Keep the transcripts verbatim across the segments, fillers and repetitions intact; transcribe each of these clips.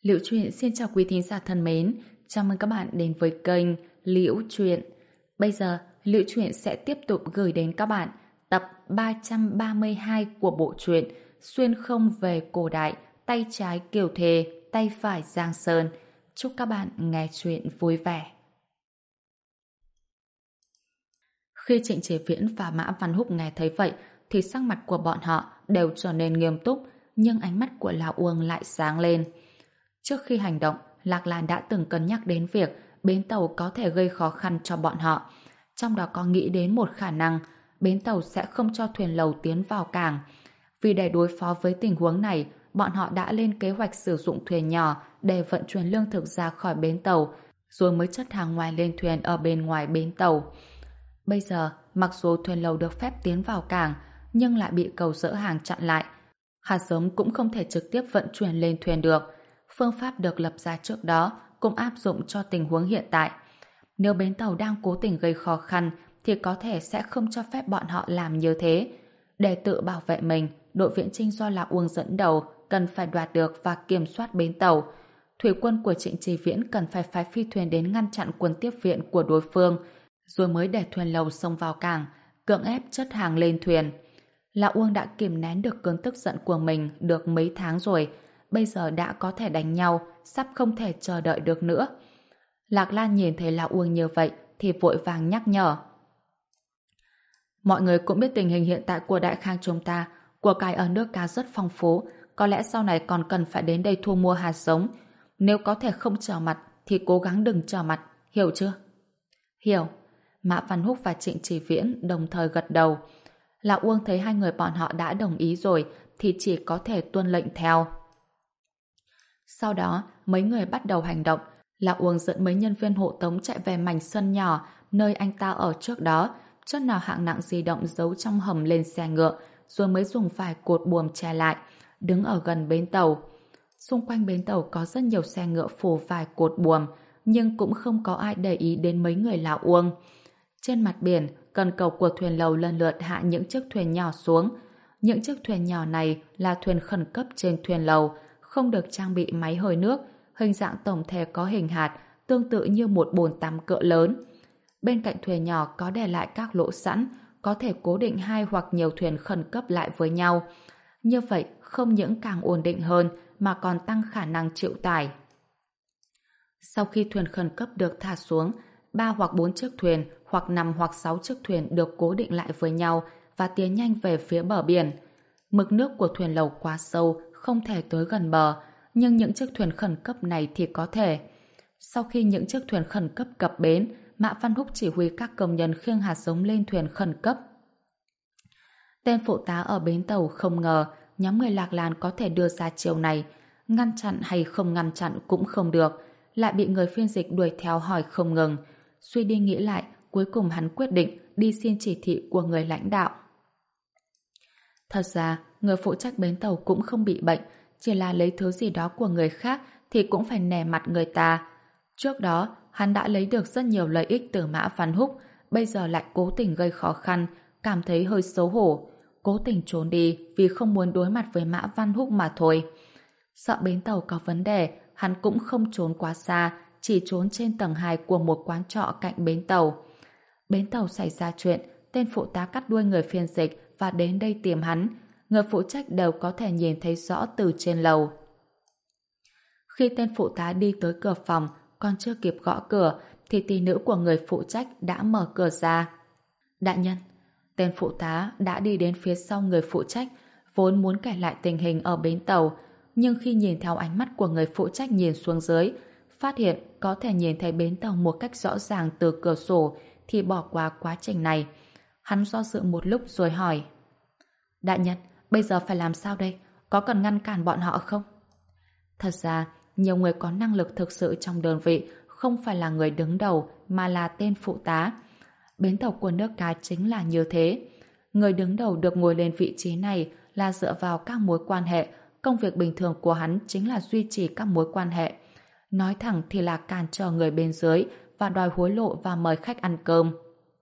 Liễu Chuyện xin chào quý thính giả thân mến, chào mừng các bạn đến với kênh Liễu Chuyện. Bây giờ, Liễu Chuyện sẽ tiếp tục gửi đến các bạn tập ba trăm ba mươi hai của bộ truyện Xuyên không về cổ đại, tay trái Kiều Thề, tay phải Giang Sơn. Chúc các bạn nghe chuyện vui vẻ. Khi Trịnh Chế Viễn và Mã Văn Húc nghe thấy vậy, thì sắc mặt của bọn họ đều trở nên nghiêm túc, nhưng ánh mắt của Lão Uông lại sáng lên. Trước khi hành động, Lạc Lan đã từng cân nhắc đến việc bến tàu có thể gây khó khăn cho bọn họ. Trong đó có nghĩ đến một khả năng bến tàu sẽ không cho thuyền lầu tiến vào cảng. Vì để đối phó với tình huống này, bọn họ đã lên kế hoạch sử dụng thuyền nhỏ để vận chuyển lương thực ra khỏi bến tàu, rồi mới chất hàng ngoài lên thuyền ở bên ngoài bến tàu. Bây giờ, mặc dù thuyền lầu được phép tiến vào cảng, nhưng lại bị cầu dỡ hàng chặn lại. Hạt giống cũng không thể trực tiếp vận chuyển lên thuyền được. Phương pháp được lập ra trước đó cũng áp dụng cho tình huống hiện tại. Nếu bến tàu đang cố tình gây khó khăn thì có thể sẽ không cho phép bọn họ làm như thế. Để tự bảo vệ mình, đội viễn chinh do Lão Uông dẫn đầu cần phải đoạt được và kiểm soát bến tàu. Thủy quân của Trịnh Trì Viễn cần phải phái phi thuyền đến ngăn chặn quân tiếp viện của đối phương, rồi mới để thuyền lầu xông vào cảng, cưỡng ép chất hàng lên thuyền. Lão Uông đã kìm nén được cơn tức giận của mình được mấy tháng rồi, bây giờ đã có thể đánh nhau, sắp không thể chờ đợi được nữa. Lạc Lan nhìn thấy Lão Uông như vậy thì vội vàng nhắc nhở. Mọi người cũng biết tình hình hiện tại của Đại Khang chúng ta, của cải ở nước ta rất phong phú, có lẽ sau này còn cần phải đến đây thu mua hạt giống. Nếu có thể không trở mặt thì cố gắng đừng trở mặt, hiểu chưa? Hiểu. Mã Văn Húc và Trịnh Chỉ Viễn đồng thời gật đầu. Lão Uông thấy hai người bọn họ đã đồng ý rồi thì chỉ có thể tuân lệnh theo. Sau đó, mấy người bắt đầu hành động. Lão Uông dẫn mấy nhân viên hộ tống chạy về mảnh sân nhỏ nơi anh ta ở trước đó, chất nào hạng nặng di động giấu trong hầm lên xe ngựa, rồi mới dùng vài cột buồm che lại, đứng ở gần bến tàu. Xung quanh bến tàu có rất nhiều xe ngựa phủ vài cột buồm, nhưng cũng không có ai để ý đến mấy người Lão Uông. Trên mặt biển, cần cầu của thuyền lầu lần lượt hạ những chiếc thuyền nhỏ xuống. Những chiếc thuyền nhỏ này là thuyền khẩn cấp trên thuyền lầu, không được trang bị máy hơi nước, hình dạng tổng thể có hình hạt, tương tự như một bồn tắm cỡ lớn. Bên cạnh thuyền nhỏ có để lại các lỗ sẵn, có thể cố định hai hoặc nhiều thuyền khẩn cấp lại với nhau. Như vậy, không những càng ổn định hơn mà còn tăng khả năng chịu tải. Sau khi thuyền khẩn cấp được thả xuống, ba hoặc bốn chiếc thuyền hoặc năm hoặc sáu chiếc thuyền được cố định lại với nhau và tiến nhanh về phía bờ biển. Mực nước của thuyền lầu quá sâu, không thể tới gần bờ, nhưng những chiếc thuyền khẩn cấp này thì có thể. Sau khi những chiếc thuyền khẩn cấp cập bến, Mã Văn Húc chỉ huy các công nhân khiêng hạt giống lên thuyền khẩn cấp. Tên phụ tá ở bến tàu không ngờ nhóm người Lạc Lan có thể đưa ra chiều này, ngăn chặn hay không ngăn chặn cũng không được, lại bị người phiên dịch đuổi theo hỏi không ngừng. Suy đi nghĩ lại, cuối cùng hắn quyết định đi xin chỉ thị của người lãnh đạo. Thật ra, người phụ trách bến tàu cũng không bị bệnh, chỉ là lấy thứ gì đó của người khác thì cũng phải nể mặt người ta. Trước đó, hắn đã lấy được rất nhiều lợi ích từ Mã Văn Húc, bây giờ lại cố tình gây khó khăn, cảm thấy hơi xấu hổ, cố tình trốn đi vì không muốn đối mặt với Mã Văn Húc mà thôi. Sợ bến tàu có vấn đề, hắn cũng không trốn quá xa, chỉ trốn trên tầng hai của một quán trọ cạnh bến tàu. Bến tàu xảy ra chuyện, tên phụ tá cắt đuôi người phiên dịch và đến đây tìm hắn. Người phụ trách đều có thể nhìn thấy rõ từ trên lầu. Khi tên phụ tá đi tới cửa phòng, còn chưa kịp gõ cửa, thì tỷ nữ của người phụ trách đã mở cửa ra. Đại nhân, tên phụ tá đã đi đến phía sau người phụ trách, vốn muốn kể lại tình hình ở bến tàu, nhưng khi nhìn theo ánh mắt của người phụ trách nhìn xuống dưới, phát hiện có thể nhìn thấy bến tàu một cách rõ ràng từ cửa sổ, thì bỏ qua quá trình này. Hắn do dự một lúc rồi hỏi: Đại nhân, bây giờ phải làm sao đây? Có cần ngăn cản bọn họ không? Thật ra, nhiều người có năng lực thực sự trong đơn vị không phải là người đứng đầu mà là tên phụ tá. Bến tàu của nước Cá chính là như thế. Người đứng đầu được ngồi lên vị trí này là dựa vào các mối quan hệ. Công việc bình thường của hắn chính là duy trì các mối quan hệ. Nói thẳng thì là cản trở người bên dưới và đòi hối lộ và mời khách ăn cơm.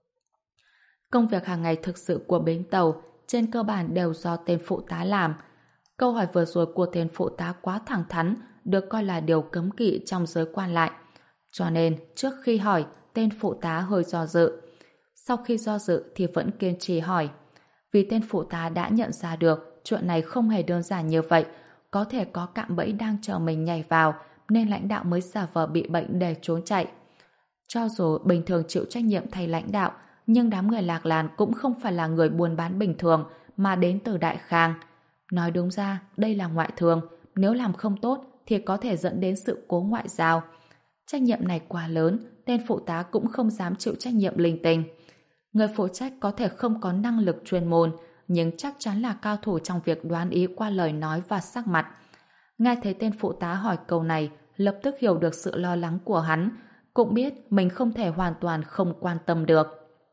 Công việc hàng ngày thực sự của bến tàu trên cơ bản đều do tên phụ tá làm. Câu hỏi vừa rồi của tên phụ tá quá thẳng thắn, được coi là điều cấm kỵ trong giới quan lại. Cho nên, trước khi hỏi, tên phụ tá hơi do dự. Sau khi do dự thì vẫn kiên trì hỏi. Vì tên phụ tá đã nhận ra được chuyện này không hề đơn giản như vậy, có thể có cạm bẫy đang chờ mình nhảy vào, nên lãnh đạo mới giả vờ bị bệnh để trốn chạy. Cho dù bình thường chịu trách nhiệm thay lãnh đạo, nhưng đám người Lạc Lan cũng không phải là người buôn bán bình thường mà đến từ Đại Khang. Nói đúng ra, đây là ngoại thương, nếu làm không tốt thì có thể dẫn đến sự cố ngoại giao. Trách nhiệm này quá lớn, tên phụ tá cũng không dám chịu trách nhiệm linh tinh. Người phụ trách có thể không có năng lực chuyên môn, nhưng chắc chắn là cao thủ trong việc đoán ý qua lời nói và sắc mặt. Nghe thấy tên phụ tá hỏi câu này, lập tức hiểu được sự lo lắng của hắn, cũng biết mình không thể hoàn toàn không quan tâm được.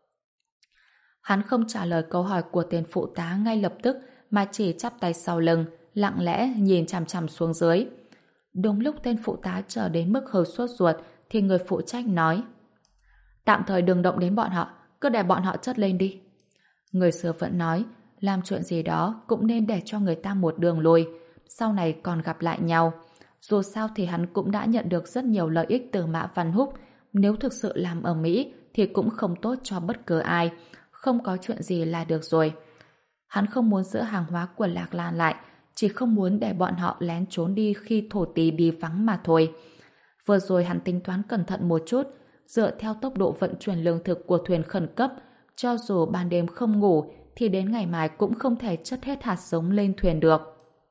Hắn không trả lời câu hỏi của tên phụ tá ngay lập tức, mà chỉ chắp tay sau lưng, lặng lẽ nhìn chằm chằm xuống dưới. Đúng lúc tên phụ tá chờ đến mức hơi sốt ruột, thì người phụ trách nói: tạm thời đừng động đến bọn họ, cứ để bọn họ chất lên đi. Người xưa vẫn nói, làm chuyện gì đó cũng nên để cho người ta một đường lui, sau này còn gặp lại nhau. Dù sao thì hắn cũng đã nhận được rất nhiều lợi ích từ Mã Văn Húc, nếu thực sự làm ở Mỹ thì cũng không tốt cho bất cứ ai, không có chuyện gì là được rồi. Hắn không muốn giữ hàng hóa của Lạc Lan lại, chỉ không muốn để bọn họ lén trốn đi khi thổ tí đi vắng mà thôi. Vừa rồi hắn tính toán cẩn thận một chút, dựa theo tốc độ vận chuyển lương thực của thuyền khẩn cấp, cho dù ban đêm không ngủ thì đến ngày mai cũng không thể chất hết hạt giống lên thuyền được.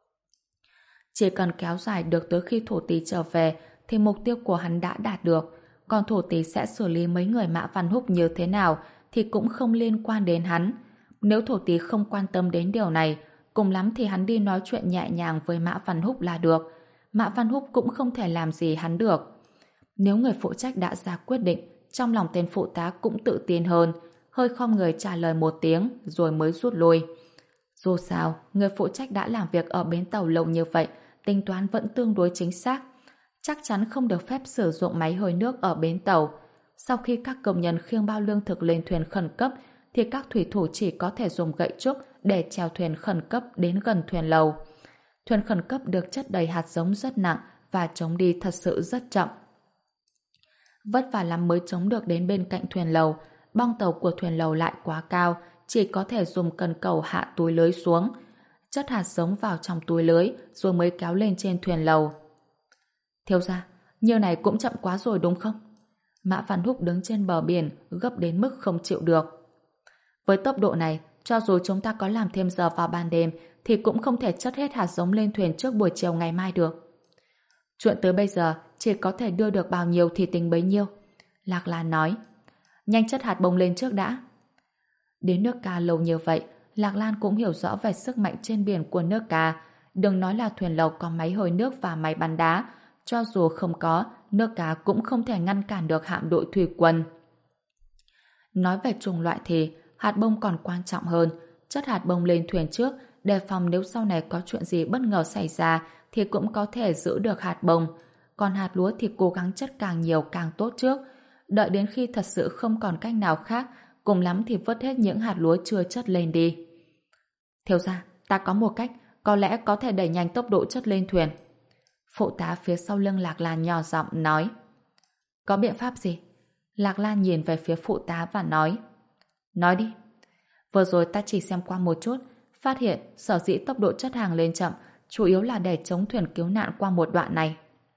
Chỉ cần kéo dài được tới khi thổ tí trở về thì mục tiêu của hắn đã đạt được, còn thổ tí sẽ xử lý mấy người Mã Văn Húc như thế nào thì cũng không liên quan đến hắn. Nếu thổ tí không quan tâm đến điều này, cùng lắm thì hắn đi nói chuyện nhẹ nhàng với Mã Văn Húc là được. Mã Văn Húc cũng không thể làm gì hắn được. Nếu người phụ trách đã ra quyết định, trong lòng tên phụ tá cũng tự tin hơn, hơi khom người trả lời một tiếng rồi mới rút lui. Dù sao, người phụ trách đã làm việc ở bến tàu lâu như vậy, tính toán vẫn tương đối chính xác. Chắc chắn không được phép sử dụng máy hơi nước ở bến tàu. Sau khi các công nhân khiêng bao lương thực lên thuyền khẩn cấp, thì các thủy thủ chỉ có thể dùng gậy trúc để chèo thuyền khẩn cấp đến gần thuyền lầu. Thuyền khẩn cấp được chất đầy hạt giống rất nặng và chống đi thật sự rất chậm. Vất vả lắm mới chống được đến bên cạnh thuyền lầu, bong tàu của thuyền lầu lại quá cao, chỉ có thể dùng cần cầu hạ túi lưới xuống, chất hạt giống vào trong túi lưới rồi mới kéo lên trên thuyền lầu. Thiếu gia, như này cũng chậm quá rồi đúng không? Mã Văn Húc đứng trên bờ biển, gấp đến mức không chịu được. Với tốc độ này, cho dù chúng ta có làm thêm giờ vào ban đêm thì cũng không thể chất hết hạt giống lên thuyền trước buổi chiều ngày mai được. Chuyện tới bây giờ chỉ có thể đưa được bao nhiêu thì tính bấy nhiêu. Lạc Lan nói. Nhanh chất hạt bông lên trước đã. Đến nước Ca lâu như vậy, Lạc Lan cũng hiểu rõ về sức mạnh trên biển của nước Ca. Đừng nói là thuyền lầu có máy hồi nước và máy bắn đá, cho dù không có, nước Ca cũng không thể ngăn cản được hạm đội thủy quân. Nói về chủng loại thì hạt bông còn quan trọng hơn. Chất hạt bông lên thuyền trước, đề phòng nếu sau này có chuyện gì bất ngờ xảy ra thì cũng có thể giữ được hạt bông. Còn hạt lúa thì cố gắng chất càng nhiều càng tốt trước. Đợi đến khi thật sự không còn cách nào khác, cùng lắm thì vớt hết những hạt lúa chưa chất lên đi. Thiếu gia, ta có một cách, có lẽ có thể đẩy nhanh tốc độ chất lên thuyền. Phụ tá phía sau lưng Lạc Lan nhỏ giọng nói. Có biện pháp gì? Lạc Lan nhìn về phía phụ tá và nói. Nói đi. Vừa rồi ta chỉ xem qua một chút, phát hiện sở dĩ tốc độ chất hàng lên chậm chủ yếu là để chống thuyền cứu nạn qua một đoạn này.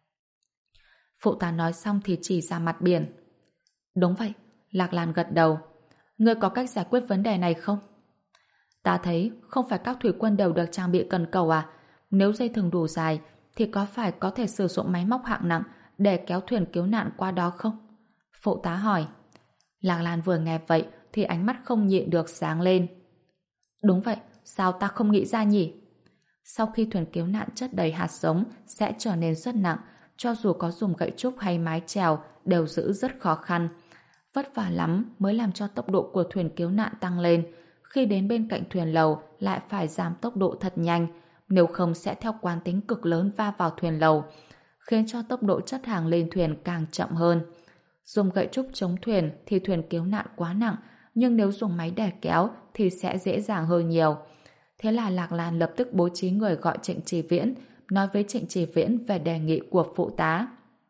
Phụ tá nói xong thì chỉ ra mặt biển. Đúng vậy, Lạc Lan gật đầu. Ngươi có cách giải quyết vấn đề này không? Ta thấy không phải các thủy quân đều được trang bị cần cầu à? Nếu dây thừng đủ dài thì có phải có thể sử dụng máy móc hạng nặng để kéo thuyền cứu nạn qua đó không? Phụ tá hỏi. Lạc Lan vừa nghe vậy thì ánh mắt không nhịn được sáng lên. Đúng vậy, sao ta không nghĩ ra nhỉ? Sau khi thuyền cứu nạn chất đầy hạt giống sẽ trở nên rất nặng, cho dù có dùng gậy trúc hay mái chèo đều giữ rất khó khăn. Vất vả lắm mới làm cho tốc độ của thuyền cứu nạn tăng lên. Khi đến bên cạnh thuyền lầu lại phải giảm tốc độ thật nhanh, nếu không sẽ theo quán tính cực lớn va vào thuyền lầu, khiến cho tốc độ chất hàng lên thuyền càng chậm hơn. Dùng gậy trúc chống thuyền thì thuyền cứu nạn quá nặng, nhưng nếu dùng máy đè kéo thì sẽ dễ dàng hơn nhiều. Thế là Lạc Lan lập tức bố trí người gọi Trịnh Chỉ Viễn, nói với Trịnh Chỉ Viễn về đề nghị của phụ tá.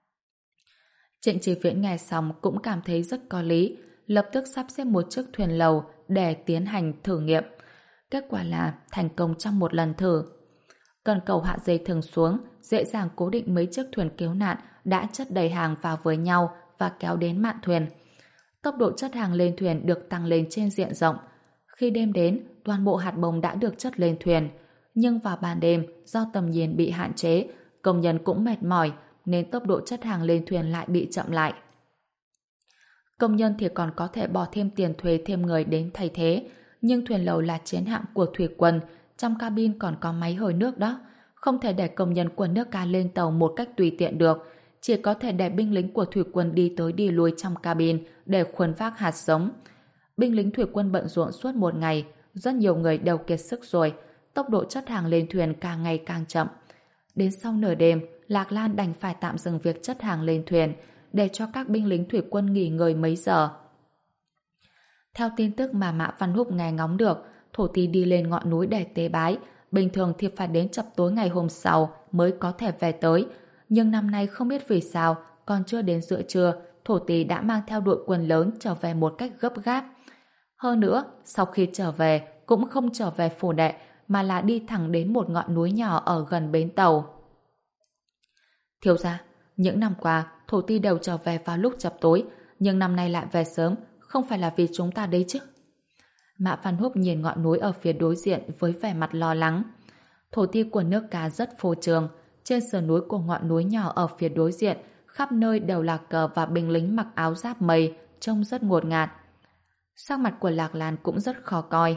Trịnh Chỉ Viễn nghe xong cũng cảm thấy rất có lý, lập tức sắp xếp một chiếc thuyền lầu để tiến hành thử nghiệm. Kết quả là thành công trong một lần thử. Cần cầu hạ dây thừng xuống, dễ dàng cố định mấy chiếc thuyền cứu nạn đã chất đầy hàng vào với nhau và kéo đến mạn thuyền. Tốc độ chất hàng lên thuyền được tăng lên trên diện rộng. Khi đêm đến, toàn bộ hạt bông đã được chất lên thuyền. Nhưng vào ban đêm, do tầm nhìn bị hạn chế, công nhân cũng mệt mỏi, nên tốc độ chất hàng lên thuyền lại bị chậm lại. Công nhân thì còn có thể bỏ thêm tiền thuê thêm người đến thay thế, nhưng thuyền lầu là chiến hạm của thủy quân, trong cabin còn có máy hồi nước đó, không thể để công nhân của nước ca lên tàu một cách tùy tiện được, chỉ có thể để binh lính của thủy quân đi tới đi lui trong cabin để khuân vác hạt giống. Binh lính thủy quân bận rộn suốt một ngày, rất nhiều người đều kiệt sức rồi, tốc độ chất hàng lên thuyền càng ngày càng chậm. Đến sau nửa đêm, Lạc Lan đành phải tạm dừng việc chất hàng lên thuyền để cho các binh lính thủy quân nghỉ ngơi mấy giờ. Theo tin tức mà Mã Văn Húc nghe ngóng được, thổ tí đi lên ngọn núi để tế bái, bình thường thì phải đến chập tối ngày hôm sau mới có thể về tới, nhưng năm nay không biết vì sao, còn chưa đến giữa trưa, thổ tí đã mang theo đội quân lớn trở về một cách gấp gáp. Hơn nữa, sau khi trở về, cũng không trở về phủ đệ, mà là đi thẳng đến một ngọn núi nhỏ ở gần bến tàu. Thiếu gia, những năm qua, thổ tí đều trở về vào lúc chập tối, nhưng năm nay lại về sớm, không phải là vì chúng ta đấy chứ? Mã Văn Húc nhìn ngọn núi ở phía đối diện với vẻ mặt lo lắng. Thổ tí của nước Ca rất phô trương, trên sườn núi của ngọn núi nhỏ ở phía đối diện, khắp nơi đều là cờ và binh lính mặc áo giáp mây, trông rất ngột ngạt. Sắc mặt của Lạc Lan cũng rất khó coi.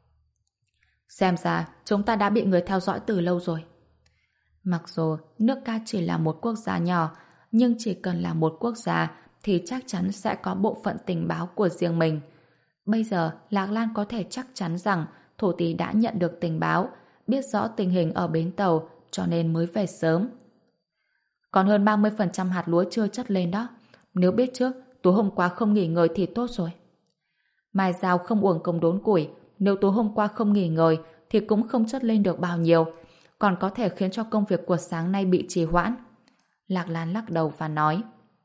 Xem ra, chúng ta đã bị người theo dõi từ lâu rồi. Mặc dù nước Ca chỉ là một quốc gia nhỏ, nhưng chỉ cần là một quốc gia thì chắc chắn sẽ có bộ phận tình báo của riêng mình. Bây giờ, Lạc Lan có thể chắc chắn rằng thổ tí đã nhận được tình báo, biết rõ tình hình ở bến tàu, cho nên mới về sớm. Còn hơn ba mươi phần trăm hạt lúa chưa chất lên đó. Nếu biết trước, tối hôm qua không nghỉ ngơi thì tốt rồi. Mai Giao không uổng công đốn củi, nếu tối hôm qua không nghỉ ngơi thì cũng không chất lên được bao nhiêu, còn có thể khiến cho công việc của sáng nay bị trì hoãn. Lạc Lan lắc đầu và nói.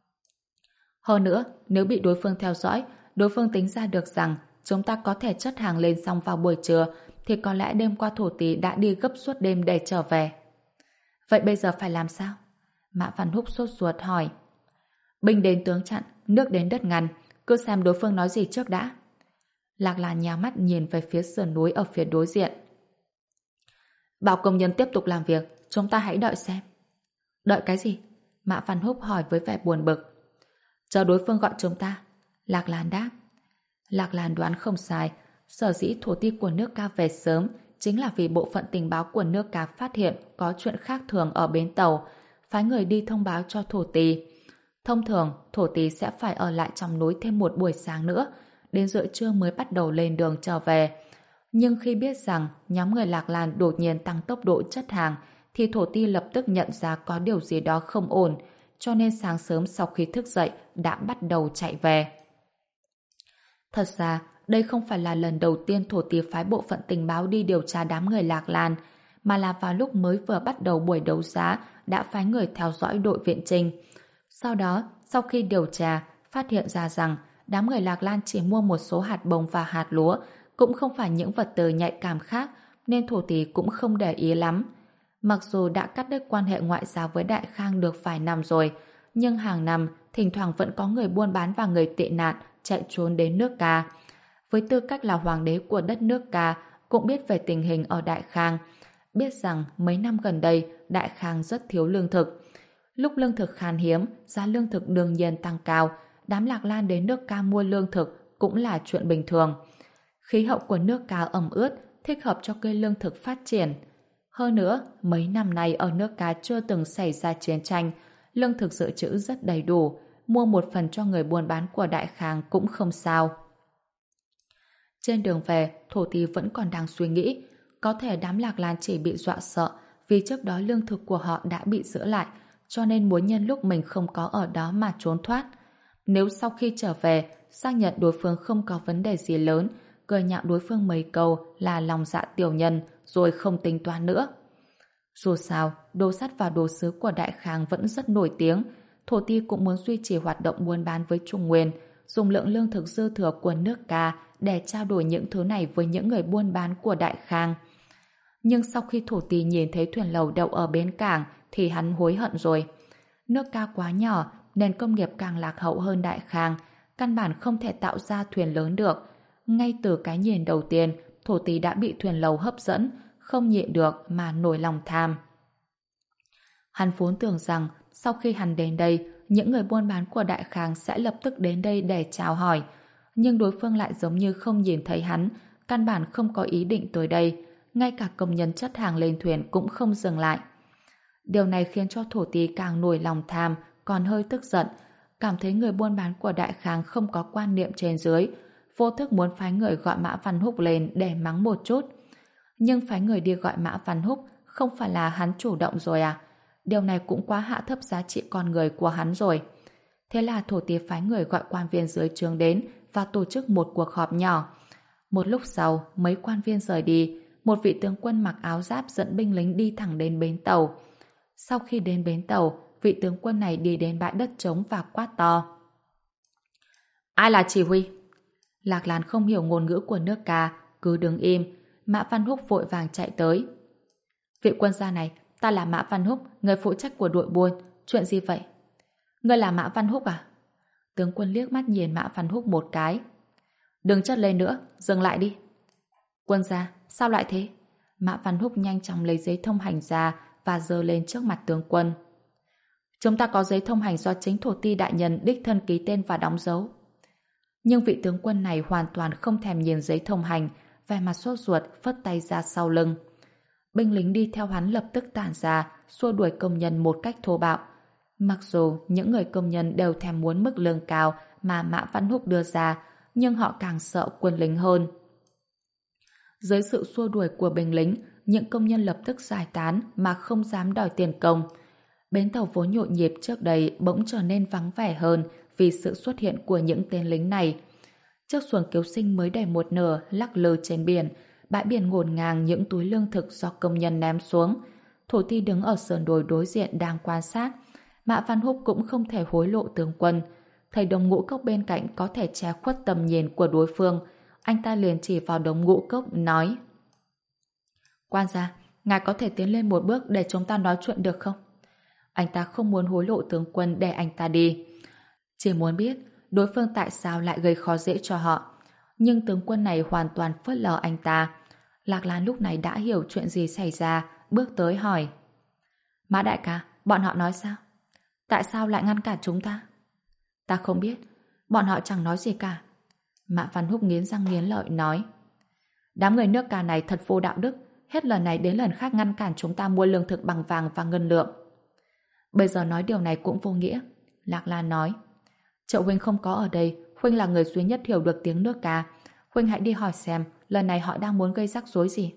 Hơn nữa, nếu bị đối phương theo dõi, đối phương tính ra được rằng chúng ta có thể chất hàng lên xong vào buổi trưa, thì có lẽ đêm qua thổ tí đã đi gấp suốt đêm để trở về. Vậy bây giờ phải làm sao? Mã Văn Húc sốt ruột hỏi. Binh đến tướng chặn, nước đến đất ngăn, cứ xem đối phương nói gì trước đã. Lạc Lan nhắm mắt nhìn về phía sườn núi ở phía đối diện. Bảo công nhân tiếp tục làm việc, chúng ta hãy đợi xem. Đợi cái gì? Mã Văn Húc hỏi với vẻ buồn bực. Chờ đối phương gọi chúng ta. Lạc Lan đáp. Lạc Lan đoán không sai, sở dĩ thổ tí của nước Ca về sớm chính là vì bộ phận tình báo của nước Ca phát hiện có chuyện khác thường ở bến tàu, phái người đi thông báo cho thổ tí. Thông thường, thổ tí sẽ phải ở lại trong núi thêm một buổi sáng nữa, đến giữa trưa mới bắt đầu lên đường trở về. Nhưng khi biết rằng nhóm người Lạc Lan đột nhiên tăng tốc độ chất hàng, thì thổ tí lập tức nhận ra có điều gì đó không ổn, cho nên sáng sớm sau khi thức dậy đã bắt đầu chạy về. Thật ra, đây không phải là lần đầu tiên thổ tí phái bộ phận tình báo đi điều tra đám người Lạc Lan, mà là vào lúc mới vừa bắt đầu buổi đấu giá đã phái người theo dõi đội viện chinh. Sau đó, sau khi điều tra, phát hiện ra rằng đám người Lạc Lan chỉ mua một số hạt bông và hạt lúa, cũng không phải những vật tư nhạy cảm khác, nên thổ tí cũng không để ý lắm. Mặc dù đã cắt đứt quan hệ ngoại giao với Đại Khang được vài năm rồi, nhưng hàng năm thỉnh thoảng vẫn có người buôn bán và người tị nạn chạy trốn đến nước Ca. Với tư cách là hoàng đế của đất nước Ca, cũng biết về tình hình ở Đại Khang, biết rằng mấy năm gần đây Đại Khang rất thiếu lương thực. Lúc lương thực khan hiếm, giá lương thực đương nhiên tăng cao, đám Lạc Lan đến nước Ca mua lương thực cũng là chuyện bình thường. Khí hậu của nước Ca ẩm ướt, thích hợp cho cây lương thực phát triển. Hơn nữa, mấy năm nay ở nước Ca chưa từng xảy ra chiến tranh, lương thực dự trữ rất đầy đủ, mua một phần cho người buôn bán của Đại Khang cũng không sao. Trên đường về, thổ tí vẫn còn đang suy nghĩ, có thể đám Lạc Lan chỉ bị dọa sợ vì trước đó lương thực của họ đã bị giữ lại, cho nên muốn nhân lúc mình không có ở đó mà trốn thoát. Nếu sau khi trở về, xác nhận đối phương không có vấn đề gì lớn, cười nhạo đối phương mấy câu là lòng dạ tiểu nhân rồi không tính toán nữa. Dù sao, đồ sắt và đồ sứ của Đại Khang vẫn rất nổi tiếng. Thổ Ti cũng muốn duy trì hoạt động buôn bán với Trung Nguyên, dùng lượng lương thực dư thừa của nước Ca để trao đổi những thứ này với những người buôn bán của Đại Khang. Nhưng sau khi Thổ Ti nhìn thấy thuyền lầu đậu ở bến cảng thì hắn hối hận rồi. Nước Ca quá nhỏ, nền công nghiệp càng lạc hậu hơn Đại Khang, căn bản không thể tạo ra thuyền lớn được. Ngay từ cái nhìn đầu tiên, Thổ Ti đã bị thuyền lầu hấp dẫn, không nhịn được mà nổi lòng tham. Hắn vốn tưởng rằng sau khi hắn đến đây, những người buôn bán của Đại Khang sẽ lập tức đến đây để chào hỏi, nhưng đối phương lại giống như không nhìn thấy hắn, căn bản không có ý định tới đây, ngay cả công nhân chất hàng lên thuyền cũng không dừng lại. Điều này khiến cho Thổ Ti càng nổi lòng tham, còn hơi tức giận, cảm thấy người buôn bán của Đại Khang không có quan niệm trên dưới, vô thức muốn phái người gọi Mã Văn Húc lên để mắng một chút. Nhưng phái người đi gọi Mã Văn Húc không phải là hắn chủ động rồi à? Điều này cũng quá hạ thấp giá trị con người của hắn rồi. Thế là Thổ Ti phái người gọi quan viên dưới trướng đến và tổ chức một cuộc họp nhỏ. Một lúc sau, mấy quan viên rời đi, một vị tướng quân mặc áo giáp dẫn binh lính đi thẳng đến bến tàu. Sau khi đến bến tàu, vị tướng quân này đi đến bãi đất trống và quát to. Ai là chỉ huy? Lạc Lan không hiểu ngôn ngữ của nước Ca, cứ đứng im. Mã Văn Húc vội vàng chạy tới. Vị quân gia này, ta là Mã Văn Húc, người phụ trách của đội buôn. Chuyện gì vậy? Ngươi là Mã Văn Húc à? Tướng quân liếc mắt nhìn Mã Văn Húc một cái. Đừng chất lên nữa, dừng lại đi. Quân gia, sao lại thế? Mã Văn Húc nhanh chóng lấy giấy thông hành ra và giơ lên trước mặt tướng quân. Chúng ta có giấy thông hành do chính Thổ Ti đại nhân đích thân ký tên và đóng dấu. Nhưng vị tướng quân này hoàn toàn không thèm nhìn giấy thông hành, vẻ mặt sốt ruột phất tay ra sau lưng. Binh lính đi theo hắn lập tức tản ra, xua đuổi công nhân một cách thô bạo. Mặc dù những người công nhân đều thèm muốn mức lương cao mà Mã Văn Húc đưa ra, nhưng họ càng sợ quân lính hơn. Dưới sự xua đuổi của binh lính, những công nhân lập tức giải tán mà không dám đòi tiền công. Bến tàu vốn nhộn nhịp trước đây bỗng trở nên vắng vẻ hơn vì sự xuất hiện của những tên lính này. Chiếc xuồng cứu sinh mới đầy một nửa lắc lư trên biển, bãi biển ngổn ngang những túi lương thực do công nhân ném xuống. Thổ Ti đứng ở sườn đồi đối diện đang quan sát. Mã Văn Húc cũng không thể hối lộ tướng quân. Thấy đống ngũ cốc bên cạnh có thể che khuất tầm nhìn của đối phương, anh ta liền chỉ vào đống ngũ cốc nói: Quan gia, ngài có thể tiến lên một bước để chúng ta nói chuyện được không? Anh ta không muốn hối lộ tướng quân để anh ta đi, chỉ muốn biết đối phương tại sao lại gây khó dễ cho họ. Nhưng tướng quân này hoàn toàn phớt lờ anh ta. Lạc Lan lúc này đã hiểu chuyện gì xảy ra, bước tới hỏi: Mã đại ca, bọn họ nói sao? Tại sao lại ngăn cản chúng ta? Ta không biết, bọn họ chẳng nói gì cả. Mã Văn Húc nghiến răng nghiến lợi nói: Đám người nước Ca này thật vô đạo đức, hết lần này đến lần khác ngăn cản chúng ta mua lương thực bằng vàng và ngân lượng. Bây giờ nói điều này cũng vô nghĩa. Lạc Lan nói: Triệu huynh không có ở đây, huynh là người duy nhất hiểu được tiếng nước Ca. Huynh hãy đi hỏi xem lần này họ đang muốn gây rắc rối gì.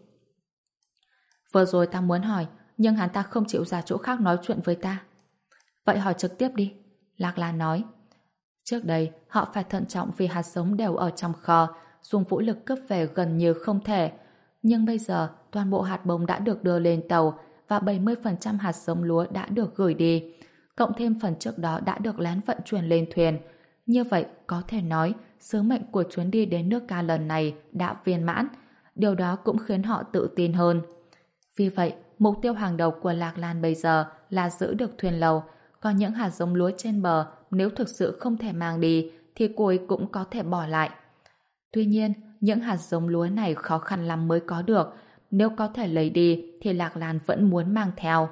Vừa rồi ta muốn hỏi, nhưng hắn ta không chịu ra chỗ khác nói chuyện với ta. Vậy hỏi trực tiếp đi. Lạc Lan nói: Trước đây họ phải thận trọng vì hạt giống đều ở trong kho, dùng vũ lực cướp về gần như không thể. Nhưng bây giờ toàn bộ hạt bông đã được đưa lên tàu và bảy mươi phần trăm hạt giống lúa đã được gửi đi, cộng thêm phần trước đó đã được lén vận chuyển lên thuyền. Như vậy có thể nói sứ mệnh của chuyến đi đến nước Ca lần này đã viên mãn. Điều đó cũng khiến họ tự tin hơn. Vì vậy, mục tiêu hàng đầu của Lạc Lan bây giờ là giữ được thuyền lầu. Còn những hạt giống lúa trên bờ, nếu thực sự không thể mang đi thì cô ấy cũng có thể bỏ lại. Tuy nhiên, những hạt giống lúa này khó khăn lắm mới có được. Nếu có thể lấy đi thì Lạc Lan vẫn muốn mang theo.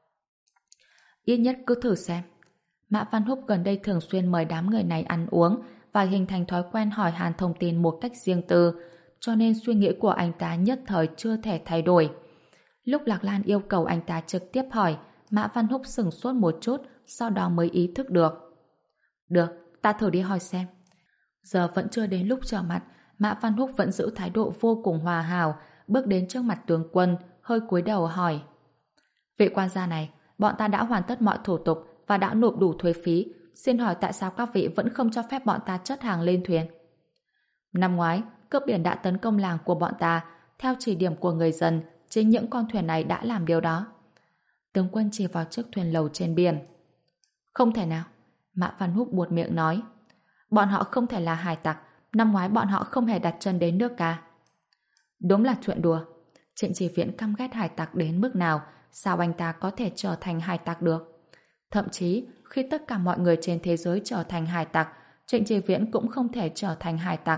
Ít nhất cứ thử xem. Mã Văn Húc gần đây thường xuyên mời đám người này ăn uống và hình thành thói quen hỏi han thông tin một cách riêng tư, cho nên suy nghĩ của anh ta nhất thời chưa thể thay đổi. Lúc Lạc Lan yêu cầu anh ta trực tiếp hỏi, Mã Văn Húc sửng sốt một chút, sau đó mới ý thức được. Được, ta thử đi hỏi xem. Giờ vẫn chưa đến lúc trở mặt, Mã Văn Húc vẫn giữ thái độ vô cùng hòa hảo, bước đến trước mặt tướng quân, hơi cúi đầu hỏi: Vị quan gia này, bọn ta đã hoàn tất mọi thủ tục và đã nộp đủ thuế phí, xin hỏi tại sao các vị vẫn không cho phép bọn ta chất hàng lên thuyền? Năm ngoái, cướp biển đã tấn công làng của bọn ta, theo chỉ điểm của người dân, chính những con thuyền này đã làm điều đó. Tướng quân chỉ vào chiếc thuyền lầu trên biển. Không thể nào. Mã Văn Húc buột miệng nói. Bọn họ không thể là hải tặc. Năm ngoái bọn họ không hề đặt chân đến nước cả. Đúng là chuyện đùa. Trịnh Chỉ Viễn căm ghét hải tặc đến mức nào, sao anh ta có thể trở thành hải tặc được? Thậm chí, khi tất cả mọi người trên thế giới trở thành hải tặc, Trịnh Chỉ Viễn cũng không thể trở thành hải tặc.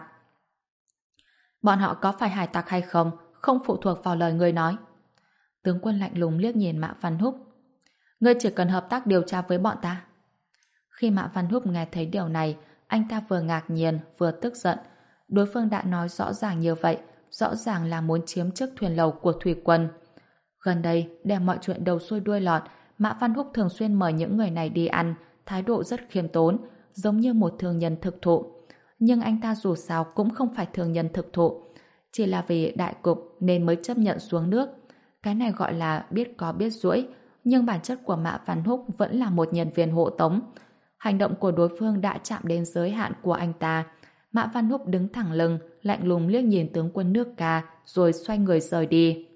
Bọn họ có phải hải tặc hay không, không phụ thuộc vào lời người nói. Tướng quân lạnh lùng liếc nhìn Mã Văn Húc. Ngươi chỉ cần hợp tác điều tra với bọn ta. Khi Mã Văn Húc nghe thấy điều này, anh ta vừa ngạc nhiên vừa tức giận. Đối phương đã nói rõ ràng như vậy, rõ ràng là muốn chiếm chiếc thuyền lầu của thủy quân. Gần đây, để mọi chuyện đầu xuôi đuôi lọt, Mã Văn Húc thường xuyên mời những người này đi ăn, thái độ rất khiêm tốn, giống như một thương nhân thực thụ. Nhưng anh ta dù sao cũng không phải thương nhân thực thụ, chỉ là vì đại cục nên mới chấp nhận xuống nước. Cái này gọi là biết có biết duỗi, nhưng bản chất của Mã Văn Húc vẫn là một nhân viên hộ tống. Hành động của đối phương đã chạm đến giới hạn của anh ta. Mã Văn Húc đứng thẳng lưng, lạnh lùng liếc nhìn tướng quân nước Ca, rồi xoay người rời đi.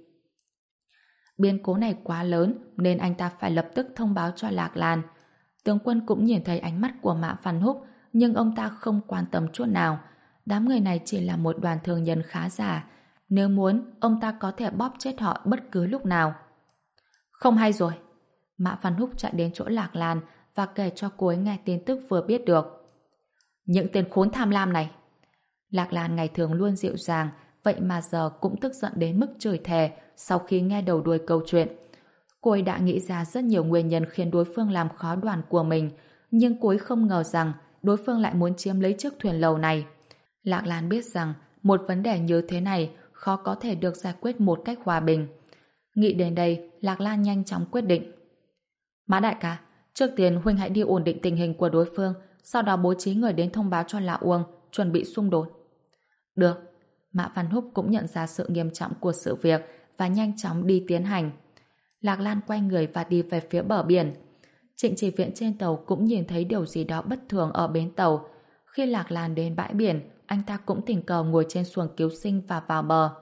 Biến cố này quá lớn nên anh ta phải lập tức thông báo cho Lạc Lan. Tướng quân cũng nhìn thấy ánh mắt của Mã Văn Húc, nhưng ông ta không quan tâm chút nào. Đám người này chỉ là một đoàn thương nhân khá giả. Nếu muốn, ông ta có thể bóp chết họ bất cứ lúc nào. Không hay rồi. Mã Văn Húc chạy đến chỗ Lạc Lan và kể cho cô ấy nghe tin tức vừa biết được. Những tên khốn tham lam này. Lạc Lan ngày thường luôn dịu dàng, vậy mà giờ cũng tức giận đến mức chửi thề sau khi nghe đầu đuôi câu chuyện. Cô ấy đã nghĩ ra rất nhiều nguyên nhân khiến đối phương làm khó đoàn của mình, nhưng cô ấy không ngờ rằng đối phương lại muốn chiếm lấy chiếc thuyền lầu này. Lạc Lan biết rằng một vấn đề như thế này khó có thể được giải quyết một cách hòa bình. Nghĩ đến đây, Lạc Lan nhanh chóng quyết định. Mã đại ca, trước tiên huynh hãy đi ổn định tình hình của đối phương, sau đó bố trí người đến thông báo cho Lã Uông, chuẩn bị xung đột. Được. Mã Văn Húc cũng nhận ra sự nghiêm trọng của sự việc và nhanh chóng đi tiến hành. Lạc Lan quay người và đi về phía bờ biển. Trịnh Chỉ Viễn trên tàu cũng nhìn thấy điều gì đó bất thường ở bến tàu. Khi Lạc Lan đến bãi biển, anh ta cũng tình cờ ngồi trên xuồng cứu sinh và vào bờ.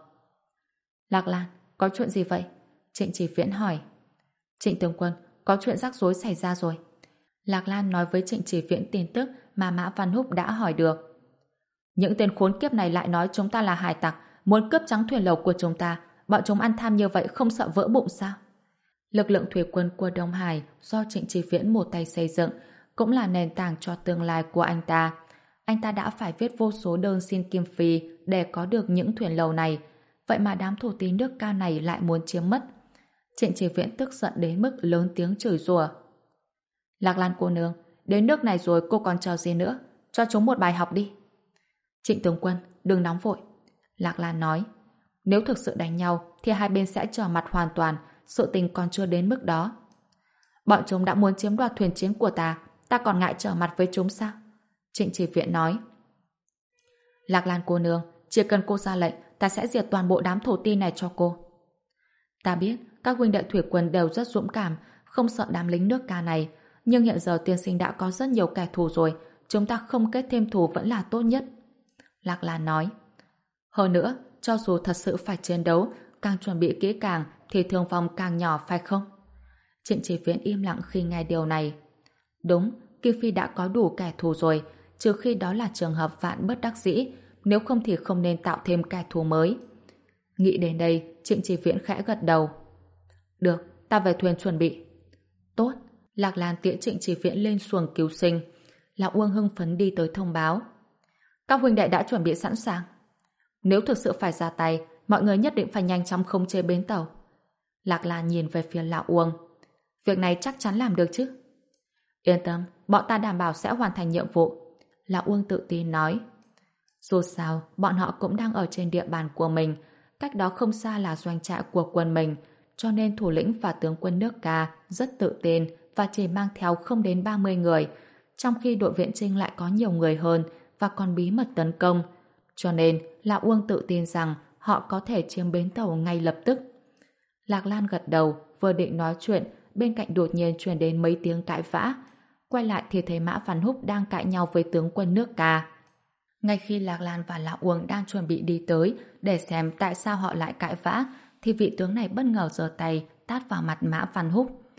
Lạc Lan, có chuyện gì vậy? Trịnh Chỉ Viễn hỏi. Trịnh tướng quân, có chuyện rắc rối xảy ra rồi. Lạc Lan nói với Trịnh Chỉ Viễn tin tức mà Mã Văn Húc đã hỏi được. Những tên khốn kiếp này lại nói chúng ta là hải tặc, muốn cướp trắng thuyền lầu của chúng ta. Bọn chúng ăn tham như vậy không sợ vỡ bụng sao? Lực lượng thủy quân của Đông Hải do Trịnh Chỉ Viễn một tay xây dựng cũng là nền tảng cho tương lai của anh ta. Anh ta đã phải viết vô số đơn xin Kim Phi để có được những thuyền lầu này. Vậy mà đám thổ tí nước Ca này lại muốn chiếm mất. Trịnh Chỉ Viễn tức giận đến mức lớn tiếng chửi rủa. Lạc Lan cô nương, đến nước này rồi cô còn chờ gì nữa? Cho chúng một bài học đi. Trịnh tướng quân, đừng nóng vội. Lạc Lan nói. Nếu thực sự đánh nhau thì hai bên sẽ trở mặt hoàn toàn, sự tình còn chưa đến mức đó. Bọn chúng đã muốn chiếm đoạt thuyền chiến của ta, ta còn ngại trở mặt với chúng sao? Trịnh Chỉ Viễn nói. Lạc Lan cô nương, chỉ cần cô ra lệnh, ta sẽ diệt toàn bộ đám thổ ti này cho cô. Ta biết các huynh đệ thủy quân đều rất dũng cảm, không sợ đám lính nước Ca này, nhưng hiện giờ tiên sinh đã có rất nhiều kẻ thù rồi, chúng ta không kết thêm thù vẫn là tốt nhất. Lạc Lan nói. Hơn nữa, cho dù thật sự phải chiến đấu, càng chuẩn bị kỹ càng thì thương vong càng nhỏ phải không? Trịnh Chỉ Viễn im lặng khi nghe điều này. Đúng, Kim Phi đã có đủ kẻ thù rồi, trừ khi đó là trường hợp vạn bất đắc dĩ, nếu không thì không nên tạo thêm kẻ thù mới. Nghĩ đến đây, Trịnh Chỉ Viễn khẽ gật đầu. Được, ta về thuyền chuẩn bị. Tốt, Lạc Lan tiễn Trịnh Chỉ Viễn lên xuồng cứu sinh. Lão Uông hưng phấn đi tới thông báo. Các huynh đệ đã chuẩn bị sẵn sàng. Nếu thực sự phải ra tay, mọi người nhất định phải nhanh chóng khống chế bến tàu. Lạc Lan nhìn về phía Lão Uông. Việc này chắc chắn làm được chứ? Yên tâm, bọn ta đảm bảo sẽ hoàn thành nhiệm vụ. Lão Uông tự tin nói. Dù sao, bọn họ cũng đang ở trên địa bàn của mình, cách đó không xa là doanh trại của quân mình, cho nên thủ lĩnh và tướng quân nước Ca rất tự tin và chỉ mang theo không đến ba mươi người, trong khi đội viện chinh lại có nhiều người hơn và còn bí mật tấn công. Cho nên, Lão Uông tự tin rằng họ có thể chiếm bến tàu ngay lập tức. Lạc Lan gật đầu, vừa định nói chuyện, bên cạnh đột nhiên truyền đến mấy tiếng cãi vã. Quay lại thì thấy Mã Văn Húc đang cãi nhau với tướng quân nước Ca. Ngay khi Lạc Lan và Lão Uông đang chuẩn bị đi tới để xem tại sao họ lại cãi vã, thì vị tướng này bất ngờ giơ tay tát vào mặt Mã Văn Húc.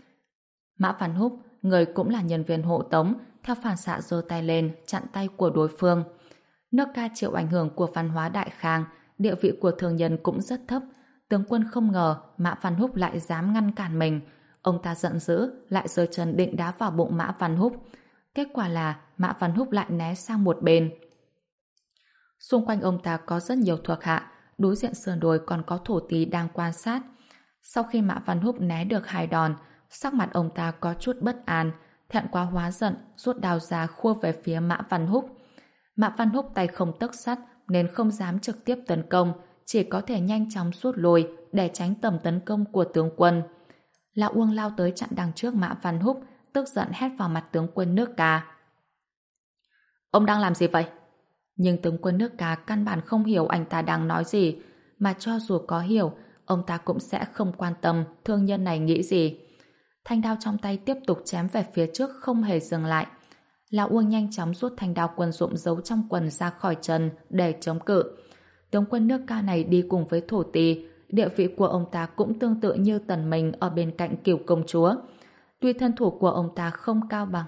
Mã Văn Húc, người cũng là nhân viên hộ tống, theo phản xạ giơ tay lên chặn tay của đối phương. Nước Ca chịu ảnh hưởng của văn hóa Đại Khang, địa vị của thường nhân cũng rất thấp. Tướng quân không ngờ Mã Văn Húc lại dám ngăn cản mình. Ông ta giận dữ, lại giơ chân định đá vào bụng Mã Văn Húc. Kết quả là Mã Văn Húc lại né sang một bên. Xung quanh ông ta có rất nhiều thuộc hạ, đối diện sườn đồi còn có thổ tý đang quan sát. Sau khi Mã Văn Húc né được hai đòn, sắc mặt ông ta có chút bất an, thẹn quá hóa giận, rút đao ra khua về phía Mã Văn Húc. Mã Văn Húc tay không tấc sắt nên không dám trực tiếp tấn công, chỉ có thể nhanh chóng rút lui để tránh tầm tấn công của tướng quân. Lão Uông lao tới chặn đằng trước Mã Văn Húc, tức giận hét vào mặt tướng quân nước Ca. Ông đang làm gì vậy? Nhưng tướng quân nước Ca căn bản không hiểu anh ta đang nói gì, mà cho dù có hiểu, ông ta cũng sẽ không quan tâm thương nhân này nghĩ gì. Thanh đao trong tay tiếp tục chém về phía trước không hề dừng lại. Lão Uông nhanh chóng rút thanh đao quân dụng giấu trong quần ra khỏi chân để chống cự. Tướng quân nước Ca này đi cùng với thổ tý, địa vị của ông ta cũng tương tự như Tần Minh ở bên cạnh Cửu công chúa. Tuy thân thủ của ông ta không cao bằng.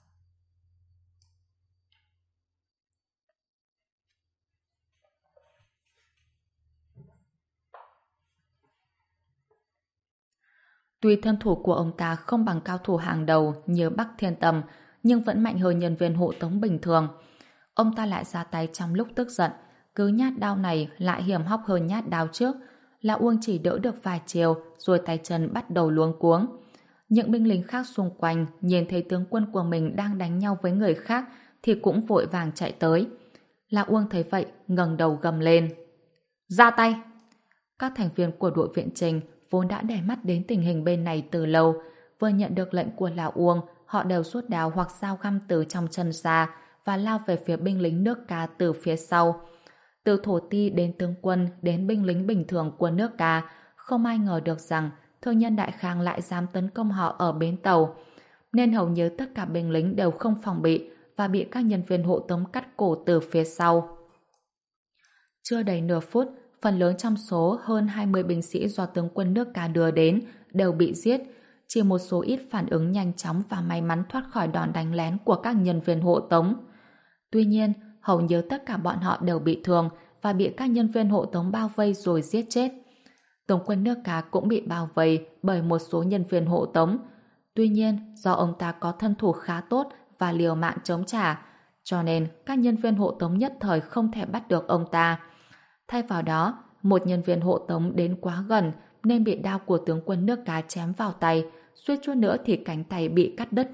Tuy thân thủ của ông ta không bằng cao thủ hàng đầu như Bắc Thiên Tầm, nhưng vẫn mạnh hơn nhân viên hộ tống bình thường. Ông ta lại ra tay trong lúc tức giận, cứ nhát đao này lại hiểm hóc hơn nhát đao trước. Lão Uông chỉ đỡ được vài chiều, rồi tay chân bắt đầu luống cuống. Những binh lính khác xung quanh nhìn thấy tướng quân của mình đang đánh nhau với người khác thì cũng vội vàng chạy tới. Lão Uông thấy vậy, ngẩng đầu gầm lên. Ra tay! Các thành viên của đội viện trình vốn đã để mắt đến tình hình bên này từ lâu, vừa nhận được lệnh của Lão Uông, họ đều rút đao hoặc dao găm từ trong chân ra và lao về phía binh lính nước Ca từ phía sau. Từ thổ ti đến tướng quân đến binh lính bình thường của nước Ca, không ai ngờ được rằng thương nhân Đại Khang lại dám tấn công họ ở bến tàu, nên hầu như tất cả binh lính đều không phòng bị và bị các nhân viên hộ tống cắt cổ từ phía sau. Chưa đầy nửa phút, phần lớn trong số hơn hai mươi binh sĩ do tướng quân nước Ca đưa đến đều bị giết, chỉ một số ít phản ứng nhanh chóng và may mắn thoát khỏi đòn đánh lén của các nhân viên hộ tống. Tuy nhiên, hầu như tất cả bọn họ đều bị thương và bị các nhân viên hộ tống bao vây rồi giết chết. Tướng quân nước Ca cũng bị bao vây bởi một số nhân viên hộ tống. Tuy nhiên, do ông ta có thân thủ khá tốt và liều mạng chống trả, cho nên các nhân viên hộ tống nhất thời không thể bắt được ông ta. Thay vào đó, một nhân viên hộ tống đến quá gần nên bị đao của tướng quân nước Ca chém vào tay, suýt chút nữa thì cánh tay bị cắt đứt.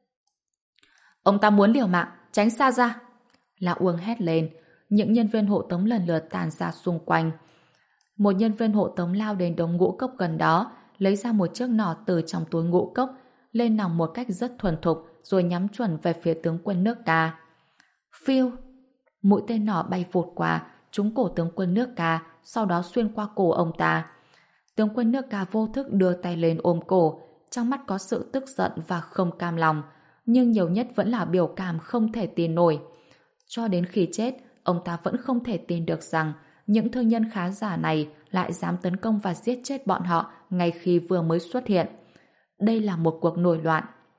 Ông ta muốn liều mạng, tránh xa ra! Lão Uông hét lên, những nhân viên hộ tống lần lượt tàn ra xung quanh. Một nhân viên hộ tống lao đến đống ngũ cốc gần đó, lấy ra một chiếc nỏ từ trong túi ngũ cốc, lên nòng một cách rất thuần thục rồi nhắm chuẩn về phía tướng quân nước Ca. Phiêu! Mũi tên nỏ bay vụt qua, trúng cổ tướng quân nước Ca, sau đó xuyên qua cổ ông ta. Tướng quân nước Ca vô thức đưa tay lên ôm cổ, trong mắt có sự tức giận và không cam lòng, nhưng nhiều nhất vẫn là biểu cảm không thể tin nổi. Cho đến khi chết, ông ta vẫn không thể tin được rằng những thương nhân khá giả này lại dám tấn công và giết chết bọn họ ngay khi vừa mới xuất hiện. Đây là một cuộc nổi loạn.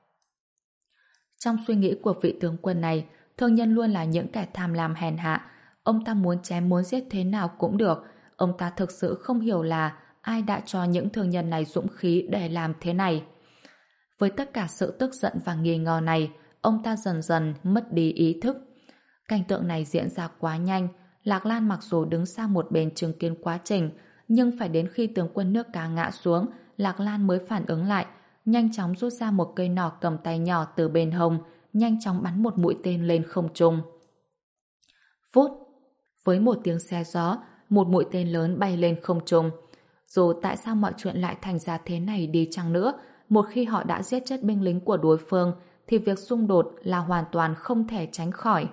Trong suy nghĩ của vị tướng quân này, thương nhân luôn là những kẻ tham lam hèn hạ. Ông ta muốn chém muốn giết thế nào cũng được. Ông ta thực sự không hiểu là ai đã cho những thương nhân này dũng khí để làm thế này. Với tất cả sự tức giận và nghi ngờ này, ông ta dần dần mất đi ý thức. Cảnh tượng này diễn ra quá nhanh. Lạc Lan mặc dù đứng xa một bên chứng kiến quá trình, nhưng phải đến khi tướng quân nước Ca ngã xuống, Lạc Lan mới phản ứng lại, nhanh chóng rút ra một cây nỏ cầm tay nhỏ từ bên hông, nhanh chóng bắn một mũi tên lên không trung. Phút! Với một tiếng xé gió, một mũi tên lớn bay lên không trung. Dù tại sao mọi chuyện lại thành ra thế này đi chăng nữa, một khi họ đã giết chết binh lính của đối phương, thì việc xung đột là hoàn toàn không thể tránh khỏi.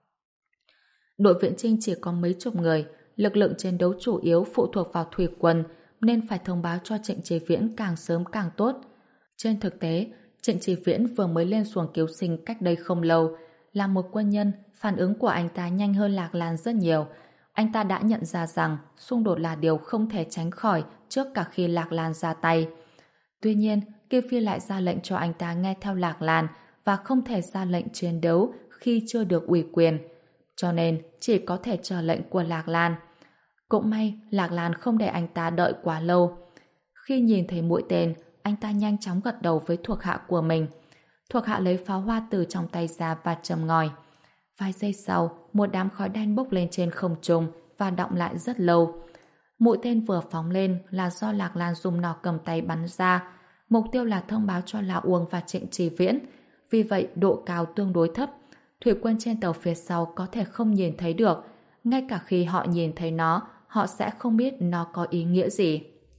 Đội viện chinh chỉ có mấy chục người, lực lượng chiến đấu chủ yếu phụ thuộc vào thủy quân, nên phải thông báo cho Trịnh Chí Viễn càng sớm càng tốt. Trên thực tế, Trịnh Chí Viễn vừa mới lên xuồng cứu sinh cách đây không lâu. Là một quân nhân, phản ứng của anh ta nhanh hơn Lạc Lan rất nhiều. Anh ta đã nhận ra rằng xung đột là điều không thể tránh khỏi trước cả khi Lạc Lan ra tay. Tuy nhiên, Kiêu Phi lại ra lệnh cho anh ta nghe theo Lạc Lan và không thể ra lệnh chiến đấu khi chưa được ủy quyền, cho nên chỉ có thể chờ lệnh của Lạc Lan. Cũng may Lạc Lan không để anh ta đợi quá lâu. Khi nhìn thấy mũi tên, anh ta nhanh chóng gật đầu với thuộc hạ của mình. Thuộc hạ lấy pháo hoa từ trong tay ra và châm ngòi. Vài giây sau, một đám khói đen bốc lên trên không trung và đọng lại rất lâu. Mũi tên vừa phóng lên là do Lạc Lan dùng nỏ cầm tay bắn ra. Mục tiêu là thông báo cho Lão Uông và Trịnh Chỉ Viễn. Vì vậy, độ cao tương đối thấp. Thủy quân trên tàu phía sau có thể không nhìn thấy được. Ngay cả khi họ nhìn thấy nó, họ sẽ không biết nó có ý nghĩa gì.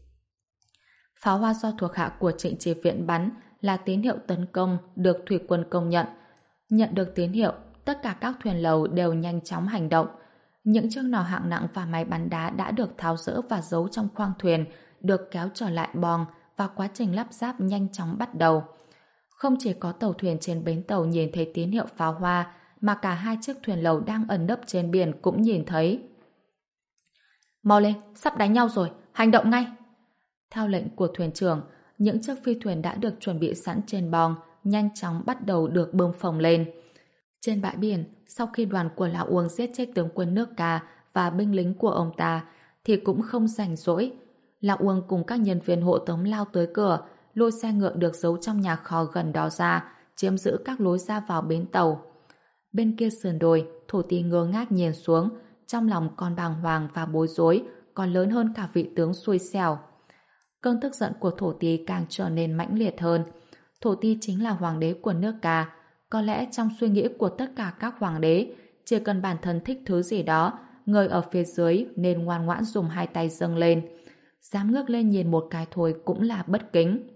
Pháo hoa do thuộc hạ của Trịnh Chỉ Viễn bắn là tín hiệu tấn công được thủy quân công nhận. Nhận được tín hiệu, tất cả các thuyền lầu đều nhanh chóng hành động. Những chiếc nỏ hạng nặng và máy bắn đá đã được tháo dỡ và giấu trong khoang thuyền, được kéo trở lại boong và quá trình lắp ráp nhanh chóng bắt đầu. Không chỉ có tàu thuyền trên bến tàu nhìn thấy tín hiệu pháo hoa, mà cả hai chiếc thuyền lầu đang ẩn nấp trên biển cũng nhìn thấy. Mau lên, sắp đánh nhau rồi, hành động ngay! Theo lệnh của thuyền trưởng, những chiếc phi thuyền đã được chuẩn bị sẵn trên boong nhanh chóng bắt đầu được bơm phồng lên. Trên bãi biển, sau khi đoàn của Lão Uông giết chết tướng quân nước Ca và binh lính của ông ta, thì cũng không rảnh rỗi. Lão Uông cùng các nhân viên hộ tống lao tới cửa, lôi xe ngựa được giấu trong nhà kho gần đó ra, chiếm giữ các lối ra vào bến tàu. Bên kia sườn đồi, Thổ Tý ngơ ngác nhìn xuống, trong lòng còn bàng hoàng và bối rối, còn lớn hơn cả vị tướng xui xẻo. Cơn tức giận của Thổ Tý càng trở nên mãnh liệt hơn. Thổ Tý chính là hoàng đế của nước Ca. Có lẽ trong suy nghĩ của tất cả các hoàng đế, chỉ cần bản thân thích thứ gì đó, người ở phía dưới nên ngoan ngoãn dùng hai tay dâng lên. Dám ngước lên nhìn một cái thôi cũng là bất kính.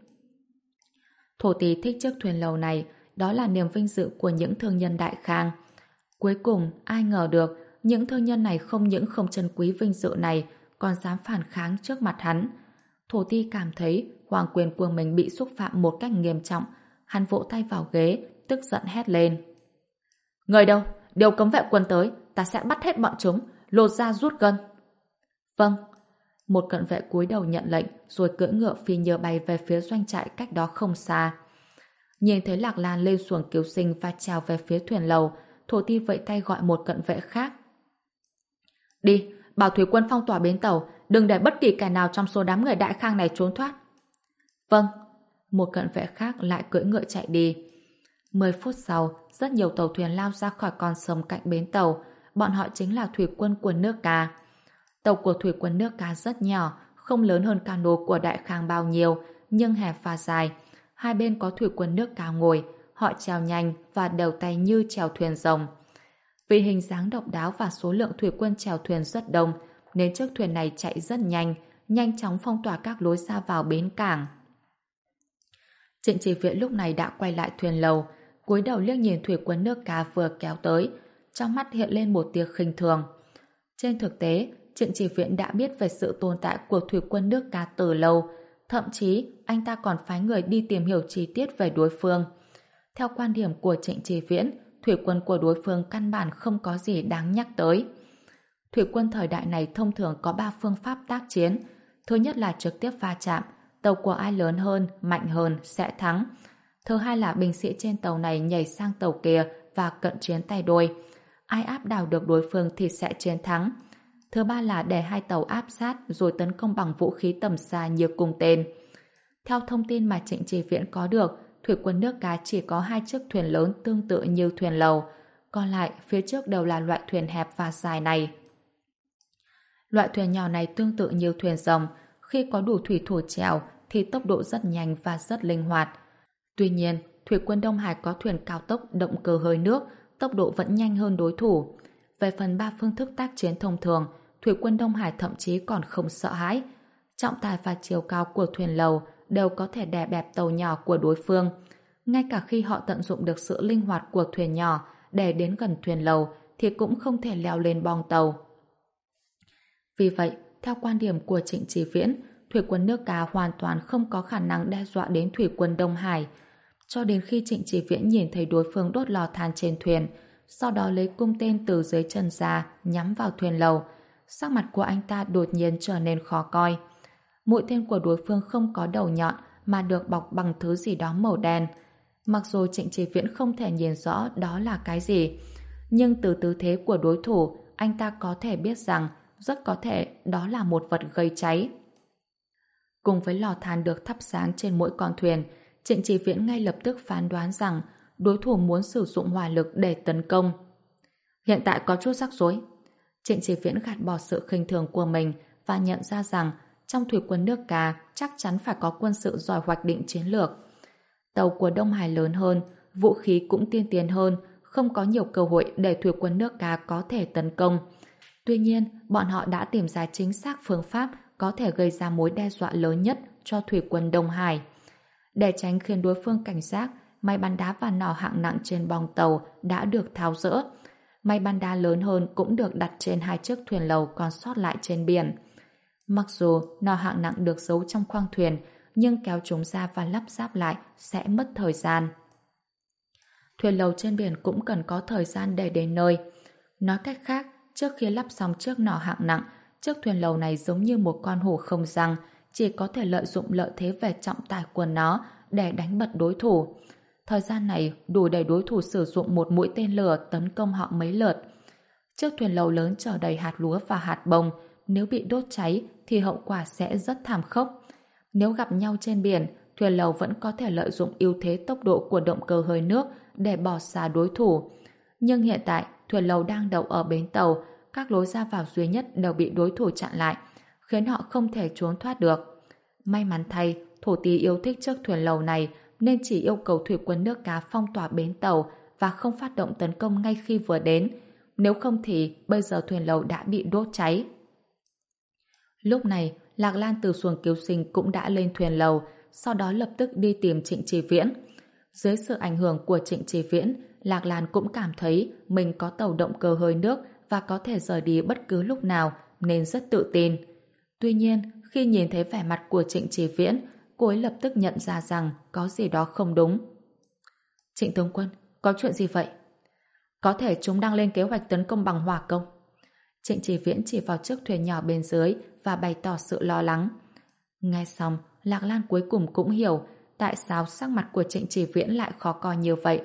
Thổ Tý thích chiếc thuyền lầu này, đó là niềm vinh dự của những thương nhân Đại Khang. Cuối cùng, ai ngờ được, những thương nhân này không những không trân quý vinh dự này, còn dám phản kháng trước mặt hắn. Thổ Tý cảm thấy hoàng quyền của mình bị xúc phạm một cách nghiêm trọng. Hắn vỗ tay vào ghế, tức giận hét lên. Người đâu? Điều cấm vệ quân tới, ta sẽ bắt hết bọn chúng, lột ra rút gân. Vâng. Một cận vệ cúi đầu nhận lệnh, rồi cưỡi ngựa phi nhờ bay về phía doanh trại cách đó không xa. Nhìn thấy Lạc Lan lên xuồng cứu sinh và trèo về phía thuyền lầu, Thổ Tý vẫy tay gọi một cận vệ khác. Đi, bảo thủy quân phong tỏa bến tàu, đừng để bất kỳ kẻ nào trong số đám người Đại Khang này trốn thoát. Vâng. Một cận vệ khác lại cưỡi ngựa chạy đi. Mười phút sau, rất nhiều tàu thuyền lao ra khỏi con sông cạnh bến tàu. Bọn họ chính là thủy quân của nước Ca. Tàu của thủy quân nước Ca rất nhỏ, không lớn hơn cano của Đại Khang bao nhiêu, nhưng hẹp và dài. Hai bên có thủy quân nước Ca ngồi, họ chèo nhanh và đều tay như chèo thuyền rồng. Vì hình dáng độc đáo và số lượng thủy quân chèo thuyền rất đông, nên chiếc thuyền này chạy rất nhanh, nhanh chóng phong tỏa các lối ra vào bến cảng. Trịnh Chỉ Viễn lúc này đã quay lại thuyền lầu, cúi đầu liếc nhìn thủy quân nước Ca vừa kéo tới, trong mắt hiện lên một tia khinh thường. Trên thực tế, Trịnh Chỉ Viễn đã biết về sự tồn tại của thủy quân nước Ca từ lâu, thậm chí anh ta còn phái người đi tìm hiểu chi tiết về đối phương. Theo quan điểm của Trịnh Chỉ Viễn, thủy quân của đối phương căn bản không có gì đáng nhắc tới. Thủy quân thời đại này thông thường có ba phương pháp tác chiến. Thứ nhất là trực tiếp va chạm, tàu của ai lớn hơn, mạnh hơn sẽ thắng. Thứ hai là binh sĩ trên tàu này nhảy sang tàu kia và cận chiến tay đôi. Ai áp đảo được đối phương thì sẽ chiến thắng. Thứ ba là để hai tàu áp sát rồi tấn công bằng vũ khí tầm xa như cung tên. Theo thông tin mà Trịnh Chỉ Viễn có được, thủy quân nước Ca chỉ có hai chiếc thuyền lớn tương tự như thuyền lầu, còn lại phía trước đều là loại thuyền hẹp và dài này. Loại thuyền nhỏ này tương tự như thuyền rồng, khi có đủ thủy thủ chèo thì tốc độ rất nhanh và rất linh hoạt. Tuy nhiên, thủy quân Đông Hải có thuyền cao tốc động cơ hơi nước, tốc độ vẫn nhanh hơn đối thủ. Về phần ba phương thức tác chiến thông thường, thủy quân Đông Hải thậm chí còn không sợ hãi. Trọng tài và chiều cao của thuyền lầu đều có thể đè bẹp tàu nhỏ của đối phương. Ngay cả khi họ tận dụng được sự linh hoạt của thuyền nhỏ để đến gần thuyền lầu thì cũng không thể leo lên boong tàu. Vì vậy, theo quan điểm của Trịnh Chỉ Viễn, thủy quân nước Ca hoàn toàn không có khả năng đe dọa đến thủy quân Đông Hải. Cho đến khi Trịnh Chỉ Viễn nhìn thấy đối phương đốt lò than trên thuyền, sau đó lấy cung tên từ dưới chân ra nhắm vào thuyền lầu, sắc mặt của anh ta đột nhiên trở nên khó coi. Mũi tên của đối phương không có đầu nhọn mà được bọc bằng thứ gì đó màu đen. Mặc dù Trịnh Chí Viễn không thể nhìn rõ đó là cái gì, nhưng từ tư thế của đối thủ, anh ta có thể biết rằng rất có thể đó là một vật gây cháy. Cùng với lò than được thắp sáng trên mỗi con thuyền, Trịnh Chí Viễn ngay lập tức phán đoán rằng đối thủ muốn sử dụng hỏa lực để tấn công. Hiện tại có chút rắc rối. Trịnh Chí Viễn gạt bỏ sự khinh thường của mình và nhận ra rằng trong thủy quân nước Ca chắc chắn phải có quân sự giỏi hoạch định chiến lược. Tàu của Đông Hải lớn hơn, vũ khí cũng tiên tiến hơn, không có nhiều cơ hội để thủy quân nước Ca có thể tấn công. Tuy nhiên, bọn họ đã tìm ra chính xác phương pháp có thể gây ra mối đe dọa lớn nhất cho thủy quân Đông Hải. Để tránh khiến đối phương cảnh giác, máy bắn đá và nỏ hạng nặng trên bong tàu đã được tháo dỡ. Máy bắn đá lớn hơn cũng được đặt trên hai chiếc thuyền lầu còn sót lại trên biển. Mặc dù nỏ hạng nặng được giấu trong khoang thuyền, nhưng kéo chúng ra và lắp ráp lại sẽ mất thời gian. Thuyền lầu trên biển cũng cần có thời gian để đến nơi. Nói cách khác, trước khi lắp xong chiếc nỏ hạng nặng, chiếc thuyền lầu này giống như một con hổ không răng, chỉ có thể lợi dụng lợi thế về trọng tải của nó để đánh bật đối thủ. Thời gian này đủ để đối thủ sử dụng một mũi tên lửa tấn công họ mấy lượt. Chiếc thuyền lầu lớn chở đầy hạt lúa và hạt bông, nếu bị đốt cháy thì hậu quả sẽ rất thảm khốc. Nếu gặp nhau trên biển, thuyền lầu vẫn có thể lợi dụng ưu thế tốc độ của động cơ hơi nước để bỏ xa đối thủ. Nhưng hiện tại, thuyền lầu đang đậu ở bến tàu, các lối ra vào duy nhất đều bị đối thủ chặn lại, khiến họ không thể trốn thoát được. May mắn thay, thổ tí yêu thích chiếc thuyền lầu này nên chỉ yêu cầu thủy quân nước Cá phong tỏa bến tàu và không phát động tấn công ngay khi vừa đến. Nếu không thì bây giờ thuyền lầu đã bị đốt cháy. Lúc này, Lạc Lan từ xuồng cứu sinh cũng đã lên thuyền lầu, sau đó lập tức đi tìm Trịnh Chí Viễn. Dưới sự ảnh hưởng của Trịnh Chí Viễn, Lạc Lan cũng cảm thấy mình có tàu động cơ hơi nước và có thể rời đi bất cứ lúc nào nên rất tự tin. Tuy nhiên, khi nhìn thấy vẻ mặt của Trịnh Chí Viễn, cô ấy lập tức nhận ra rằng có gì đó không đúng. Trịnh tướng quân, có chuyện gì vậy? Có thể chúng đang lên kế hoạch tấn công bằng hỏa công. Trịnh Chí Viễn chỉ vào chiếc thuyền nhỏ bên dưới và bày tỏ sự lo lắng. Nghe xong, Lạc Lan cuối cùng cũng hiểu tại sao sắc mặt của Trịnh Chí Viễn lại khó coi như vậy.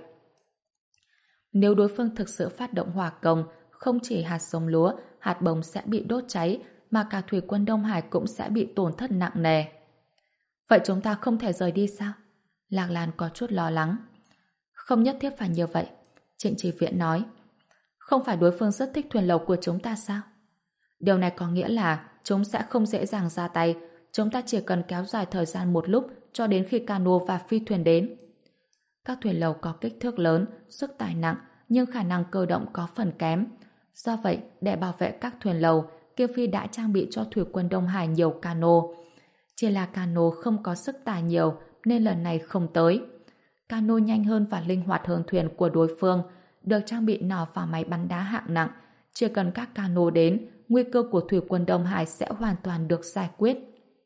Nếu đối phương thực sự phát động hỏa công, không chỉ hạt giống lúa, hạt bông sẽ bị đốt cháy, mà cả thủy quân Đông Hải cũng sẽ bị tổn thất nặng nề. Vậy chúng ta không thể rời đi sao? Lạc Lan có chút lo lắng. Không nhất thiết phải như vậy, Trịnh Chí Viễn nói. Không phải đối phương rất thích thuyền lầu của chúng ta sao? Điều này có nghĩa là chúng sẽ không dễ dàng ra tay, chúng ta chỉ cần kéo dài thời gian một lúc cho đến khi cano và phi thuyền đến. Các thuyền lầu có kích thước lớn, sức tải nặng, nhưng khả năng cơ động có phần kém. Do vậy, để bảo vệ các thuyền lầu, Kiêu Phi đã trang bị cho thủy quân Đông Hải nhiều cano. Chỉ là cano không có sức tải nhiều nên lần này không tới. Cano nhanh hơn và linh hoạt hơn thuyền của đối phương, được trang bị nỏ và máy bắn đá hạng nặng. Chỉ cần các cano đến, nguy cơ của thủy quân Đông Hải sẽ hoàn toàn được giải quyết.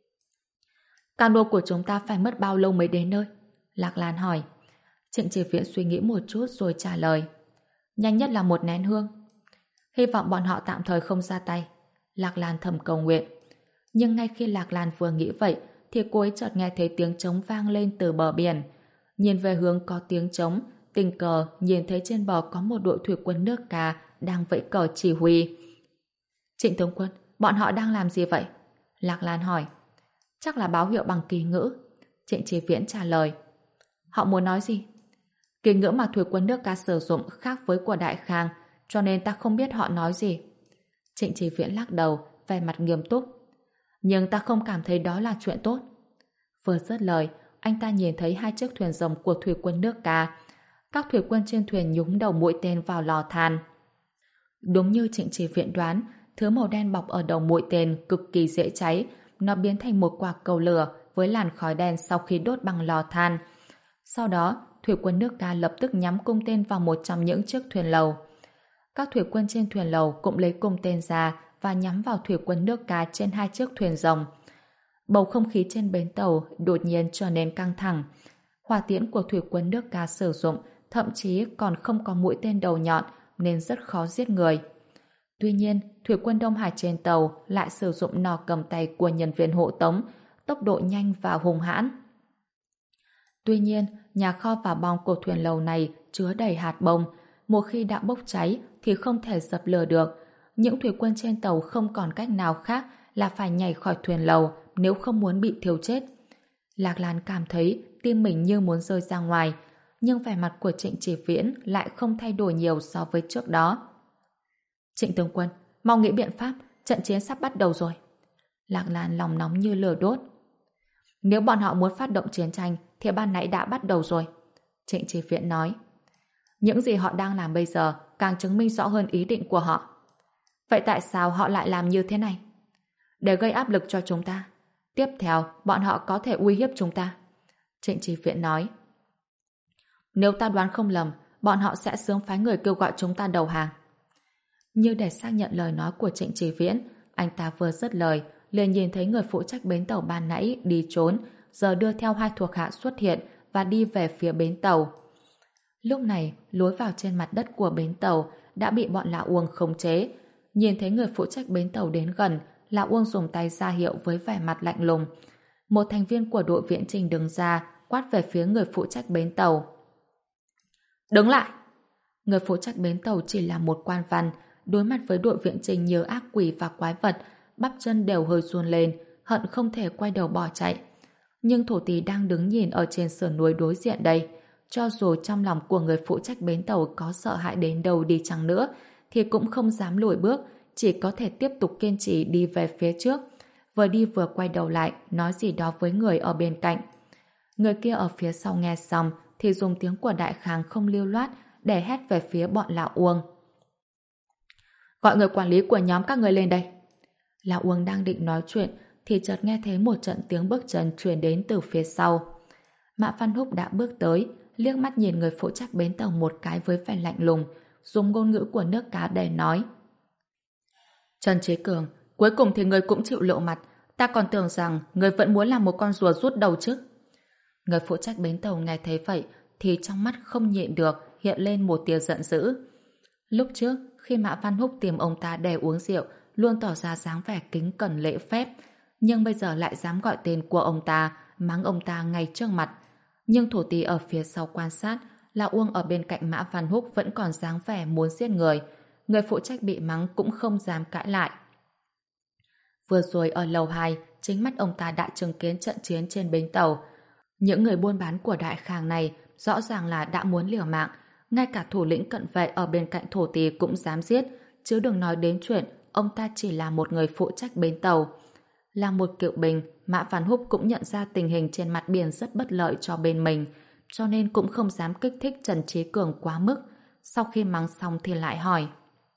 Cano của chúng ta phải mất bao lâu mới đến nơi? Lạc Lan hỏi. Trịnh Chí Viễn suy nghĩ một chút rồi trả lời. Nhanh nhất là một nén hương. Hy vọng bọn họ tạm thời không ra tay. Lạc Lan thầm cầu nguyện. Nhưng ngay khi Lạc Lan vừa nghĩ vậy thì cô ấy chợt nghe thấy tiếng trống vang lên từ bờ biển. Nhìn về hướng có tiếng trống, tình cờ nhìn thấy trên bờ có một đội thủy quân nước Ca đang vẫy cờ chỉ huy. Trịnh tướng quân, bọn họ đang làm gì vậy? Lạc Lan hỏi. Chắc là báo hiệu bằng kỳ ngữ. Trịnh Chí Viễn trả lời. Họ muốn nói gì? Kỳ ngữ mà thủy quân nước Ca sử dụng khác với của Đại Khang, cho nên ta không biết họ nói gì. Trịnh Chí Viễn lắc đầu, vẻ mặt nghiêm túc. Nhưng ta không cảm thấy đó là chuyện tốt. Vừa dứt lời, anh ta nhìn thấy hai chiếc thuyền rồng của thủy quân nước Ca. Các thủy quân trên thuyền nhúng đầu mũi tên vào lò than. Đúng như Trịnh Chí Viễn đoán, thứ màu đen bọc ở đầu mũi tên cực kỳ dễ cháy. Nó biến thành một quả cầu lửa với làn khói đen sau khi đốt bằng lò than. Sau đó, thủy quân nước Ca lập tức nhắm cung tên vào một trong những chiếc thuyền lầu. Các thủy quân trên thuyền lầu cũng lấy cung tên ra và nhắm vào thủy quân nước Ca trên hai chiếc thuyền rồng. Bầu không khí trên bến tàu đột nhiên trở nên căng thẳng. Hỏa tiễn của thủy quân nước Ca sử dụng thậm chí còn không có mũi tên đầu nhọn nên rất khó giết người. Tuy nhiên, thủy quân Đông Hải trên tàu lại sử dụng nỏ cầm tay của nhân viên hộ tống, tốc độ nhanh và hung hãn. Tuy nhiên, nhà kho và bong của thuyền lầu này chứa đầy hạt bông. Một khi đã bốc cháy thì không thể dập lửa được. Những thủy quân trên tàu không còn cách nào khác là phải nhảy khỏi thuyền lầu nếu không muốn bị thiêu chết. Lạc Lan cảm thấy tim mình như muốn rơi ra ngoài, nhưng vẻ mặt của Trịnh Chỉ Viễn lại không thay đổi nhiều so với trước đó. Trịnh tướng quân, mau nghĩ biện pháp, trận chiến sắp bắt đầu rồi. Lạc Lan lòng nóng như lửa đốt. Nếu bọn họ muốn phát động chiến tranh thì ban nãy đã bắt đầu rồi. Trịnh Chỉ Viễn nói. Những gì họ đang làm bây giờ càng chứng minh rõ hơn ý định của họ. Vậy tại sao họ lại làm như thế này? Để gây áp lực cho chúng ta. Tiếp theo, bọn họ có thể uy hiếp chúng ta. Trịnh Chỉ Viễn nói. Nếu ta đoán không lầm, bọn họ sẽ sớm phái người kêu gọi chúng ta đầu hàng. Như để xác nhận lời nói của Trịnh Chỉ Viễn, anh ta vừa dứt lời, liền nhìn thấy người phụ trách bến tàu ban nãy đi trốn, giờ đưa theo hai thuộc hạ xuất hiện và đi về phía bến tàu. Lúc này, lối vào trên mặt đất của bến tàu đã bị bọn Lã Uông khống chế. Nhìn thấy người phụ trách bến tàu đến gần, Lã Uông dùng tay ra hiệu với vẻ mặt lạnh lùng. Một thành viên của đội viễn trình đứng ra, quát về phía người phụ trách bến tàu. Đứng lại! Người phụ trách bến tàu chỉ là một quan văn, đối mặt với đội viện trình như ác quỷ và quái vật, bắp chân đều hơi run lên, hận không thể quay đầu bỏ chạy. Nhưng thổ tỳ đang đứng nhìn ở trên sườn núi đối diện đây, cho dù trong lòng của người phụ trách bến tàu có sợ hãi đến đâu đi chăng nữa, thì cũng không dám lùi bước, chỉ có thể tiếp tục kiên trì đi về phía trước, vừa đi vừa quay đầu lại, nói gì đó với người ở bên cạnh. Người kia ở phía sau nghe xong, thì dùng tiếng của Đại Khang không lưu loát để hét về phía bọn Lã Uông. Gọi người quản lý của nhóm các người lên đây. Lã Uông đang định nói chuyện thì chợt nghe thấy một trận tiếng bước chân truyền đến từ phía sau. Mã Văn Húc đã bước tới, liếc mắt nhìn người phụ trách bến tàu một cái với vẻ lạnh lùng, dùng ngôn ngữ của nước cá để nói. Trần Chí Cường, cuối cùng thì người cũng chịu lộ mặt, ta còn tưởng rằng người vẫn muốn làm một con rùa rút đầu chứ. Người phụ trách bến tàu nghe thấy vậy thì trong mắt không nhịn được hiện lên một tia giận dữ. Lúc trước, khi Mã Văn Húc tìm ông ta để uống rượu, luôn tỏ ra dáng vẻ kính cẩn lễ phép, nhưng bây giờ lại dám gọi tên của ông ta, mắng ông ta ngay trước mặt. Nhưng thổ tỳ ở phía sau quan sát, Lã Uông ở bên cạnh Mã Văn Húc vẫn còn dáng vẻ muốn giết người. Người phụ trách bị mắng cũng không dám cãi lại. Vừa rồi ở lầu hai, chính mắt ông ta đã chứng kiến trận chiến trên bến tàu. Những người buôn bán của Đại Khang này rõ ràng là đã muốn liều mạng, ngay cả thủ lĩnh cận vệ ở bên cạnh thổ tỳ cũng dám giết, chứ đừng nói đến chuyện ông ta chỉ là một người phụ trách bến tàu. Là một cựu binh, Mã Văn Húc cũng nhận ra tình hình trên mặt biển rất bất lợi cho bên mình, cho nên cũng không dám kích thích Trần Chí Cường quá mức. Sau khi mắng xong thì lại hỏi.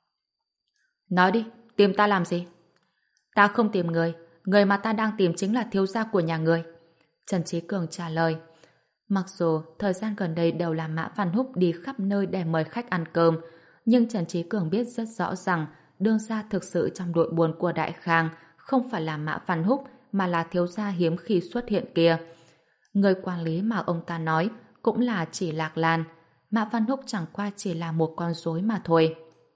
Nói đi, tìm ta làm gì? Ta không tìm người, người mà ta đang tìm chính là thiếu gia của nhà người. Trần Chí Cường trả lời. Mặc dù thời gian gần đây đều là Mã Văn Húc đi khắp nơi để mời khách ăn cơm, nhưng Trần Chí Cường biết rất rõ rằng đương gia thực sự trong đội buôn của Đại Khang không phải là Mã Văn Húc mà là thiếu gia hiếm khi xuất hiện kia. Người quản lý mà ông ta nói cũng là chỉ Lạc Lan. Mã Văn Húc chẳng qua chỉ là một con rối mà thôi.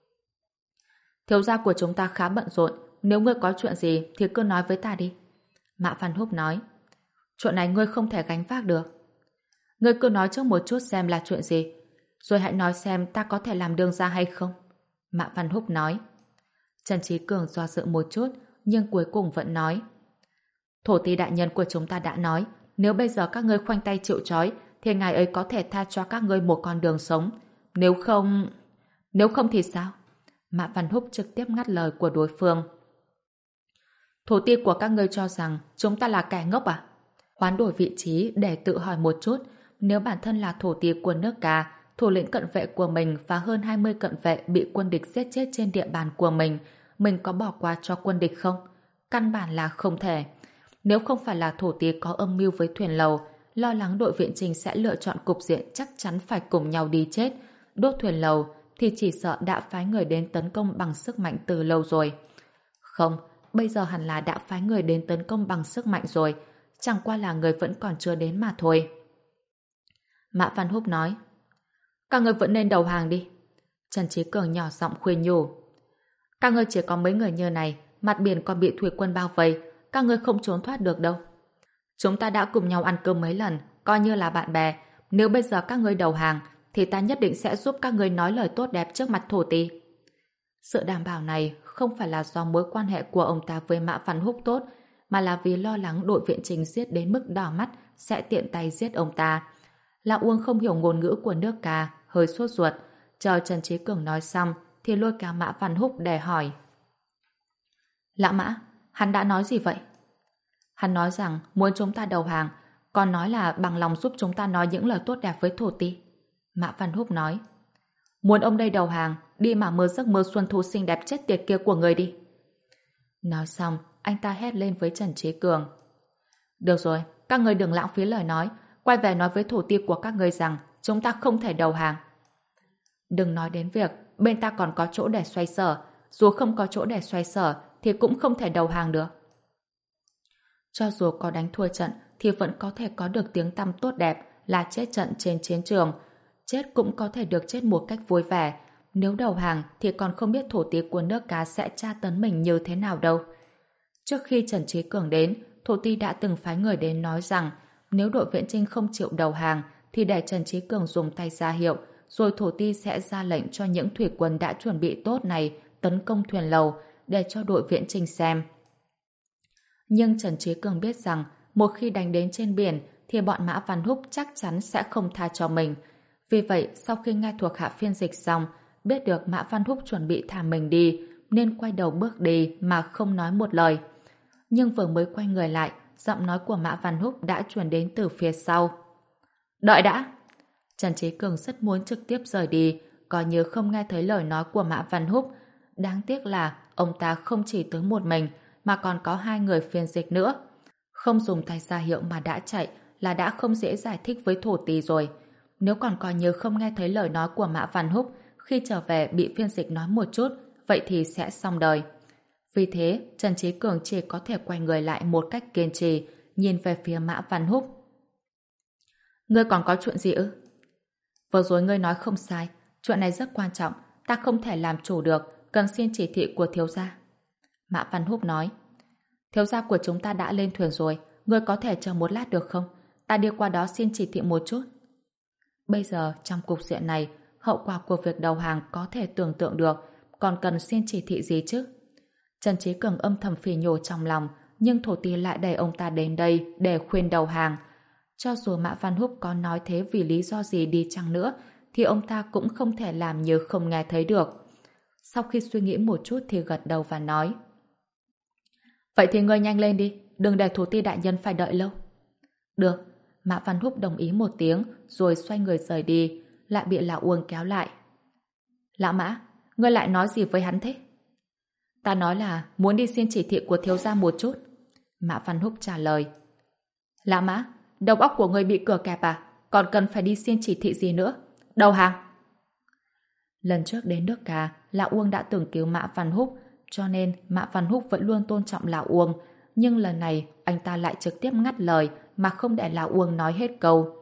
Thiếu gia của chúng ta khá bận rộn, nếu ngươi có chuyện gì thì cứ nói với ta đi. Mã Văn Húc nói. Chuyện này ngươi không thể gánh vác được. Ngươi cứ nói trước một chút xem là chuyện gì, rồi hãy nói xem ta có thể làm đương gia hay không. Mã Văn Húc nói. Trần Chí Cường do dự một chút, nhưng cuối cùng vẫn nói. Thổ tỳ đại nhân của chúng ta đã nói, nếu bây giờ các ngươi khoanh tay chịu trói, thì ngài ấy có thể tha cho các ngươi một con đường sống. Nếu không... Nếu không thì sao? Mã Văn Húc trực tiếp ngắt lời của đối phương. Thổ ti của các ngươi cho rằng chúng ta là kẻ ngốc à? Hoán đổi vị trí để tự hỏi một chút, nếu bản thân là thổ ti của nước Ca, thủ lĩnh cận vệ của mình và hơn hai mươi cận vệ bị quân địch giết chết trên địa bàn của mình, mình có bỏ qua cho quân địch không? Căn bản là không thể. Nếu không phải là thổ ti có âm mưu với thuyền lầu, lo lắng đội viện trình sẽ lựa chọn cục diện chắc chắn phải cùng nhau đi chết, đốt thuyền lầu, thì chỉ sợ đã phái người đến tấn công bằng sức mạnh từ lâu rồi. Không, bây giờ hẳn là đã phái người đến tấn công bằng sức mạnh rồi, chẳng qua là người vẫn còn chưa đến mà thôi. Mã Văn Húc nói. Các người vẫn nên đầu hàng đi. Trần Chí Cường nhỏ giọng khuyên nhủ. Các ngươi chỉ có mấy người như này, mặt biển còn bị thủy quân bao vây, các ngươi không trốn thoát được đâu. Chúng ta đã cùng nhau ăn cơm mấy lần, coi như là bạn bè. Nếu bây giờ các ngươi đầu hàng, thì ta nhất định sẽ giúp các ngươi nói lời tốt đẹp trước mặt thổ tí. Sự đảm bảo này không phải là do mối quan hệ của ông ta với Mã Văn Húc tốt, mà là vì lo lắng đội viện trình giết đến mức đỏ mắt sẽ tiện tay giết ông ta. Lão Uông không hiểu ngôn ngữ của nước Ca, hơi sốt ruột. Chờ Trần Trí Cường nói xong thì lôi kéo Mã Văn Húc để hỏi. Lão Mã, hắn đã nói gì vậy? Hắn nói rằng muốn chúng ta đầu hàng, còn nói là bằng lòng giúp chúng ta nói những lời tốt đẹp với thổ tí. Mã Văn Húc nói. Muốn ông đây đầu hàng, đi mà mơ giấc mơ xuân thu xinh đẹp chết tiệt kia của người đi. Nói xong, anh ta hét lên với Trần Trí Cường. Được rồi, các người đừng lãng phí lời nói, quay về nói với thổ ti của các người rằng chúng ta không thể đầu hàng. Đừng nói đến việc bên ta còn có chỗ để xoay sở, dù không có chỗ để xoay sở thì cũng không thể đầu hàng được. Cho dù có đánh thua trận thì vẫn có thể có được tiếng tăm tốt đẹp là chết trận trên chiến trường. Chết cũng có thể được chết một cách vui vẻ. Nếu đầu hàng thì còn không biết thổ tí của nước Cá sẽ tra tấn mình như thế nào đâu. Trước khi Trần Trí Cường đến, thổ ti đã từng phái người đến nói rằng nếu đội viễn chinh không chịu đầu hàng thì để Trần Trí Cường dùng tay ra hiệu, rồi thổ ti sẽ ra lệnh cho những thủy quân đã chuẩn bị tốt này tấn công thuyền lầu để cho đội viễn chinh xem. Nhưng Trần Trí Cường biết rằng một khi đánh đến trên biển thì bọn Mã Văn Húc chắc chắn sẽ không tha cho mình. Vì vậy, sau khi nghe thuộc hạ phiên dịch xong, biết được Mã Văn Húc chuẩn bị thả mình đi, nên quay đầu bước đi mà không nói một lời. Nhưng vừa mới quay người lại, giọng nói của Mã Văn Húc đã truyền đến từ phía sau. Đợi đã! Trần Trí Cường rất muốn trực tiếp rời đi, coi như không nghe thấy lời nói của Mã Văn Húc. Đáng tiếc là ông ta không chỉ tới một mình, mà còn có hai người phiên dịch nữa. Không dùng tay ra hiệu mà đã chạy là đã không dễ giải thích với thổ tỳ rồi. Nếu còn coi như không nghe thấy lời nói của Mã Văn Húc, khi trở về bị phiên dịch nói một chút, vậy thì sẽ xong đời. Vì thế, Trần Trí Cường chỉ có thể quay người lại một cách kiên trì, nhìn về phía Mã Văn Húc. Ngươi còn có chuyện gì ư? Vừa rồi ngươi nói không sai, chuyện này rất quan trọng, ta không thể làm chủ được, cần xin chỉ thị của thiếu gia. Mã Văn Húc nói. Thiếu gia của chúng ta đã lên thuyền rồi, ngươi có thể chờ một lát được không? Ta đi qua đó xin chỉ thị một chút. Bây giờ, trong cục diện này, hậu quả của việc đầu hàng có thể tưởng tượng được, còn cần xin chỉ thị gì chứ? Trần Trí Cường âm thầm phỉ nhổ trong lòng, nhưng thổ tí lại đẩy ông ta đến đây để khuyên đầu hàng. Cho dù Mã Văn Húc có nói thế vì lý do gì đi chăng nữa, thì ông ta cũng không thể làm như không nghe thấy được. Sau khi suy nghĩ một chút thì gật đầu và nói. Vậy thì ngươi nhanh lên đi, đừng để thổ ti đại nhân phải đợi lâu. Được, Mã Văn Húc đồng ý một tiếng, rồi xoay người rời đi, lại bị Lão Uông kéo lại. Lão Mã, ngươi lại nói gì với hắn thế? Ta nói là muốn đi xin chỉ thị của thiếu gia một chút. Mã Văn Húc trả lời. Lão Mã, đầu óc của ngươi bị cửa kẹp à? Còn cần phải đi xin chỉ thị gì nữa? Đầu hàng! Lần trước đến nước Ca, Lão Uông đã từng cứu Mã Văn Húc, cho nên Mã Văn Húc vẫn luôn tôn trọng Lão Uông. Nhưng lần này, anh ta lại trực tiếp ngắt lời mà không để Lão Uông nói hết câu.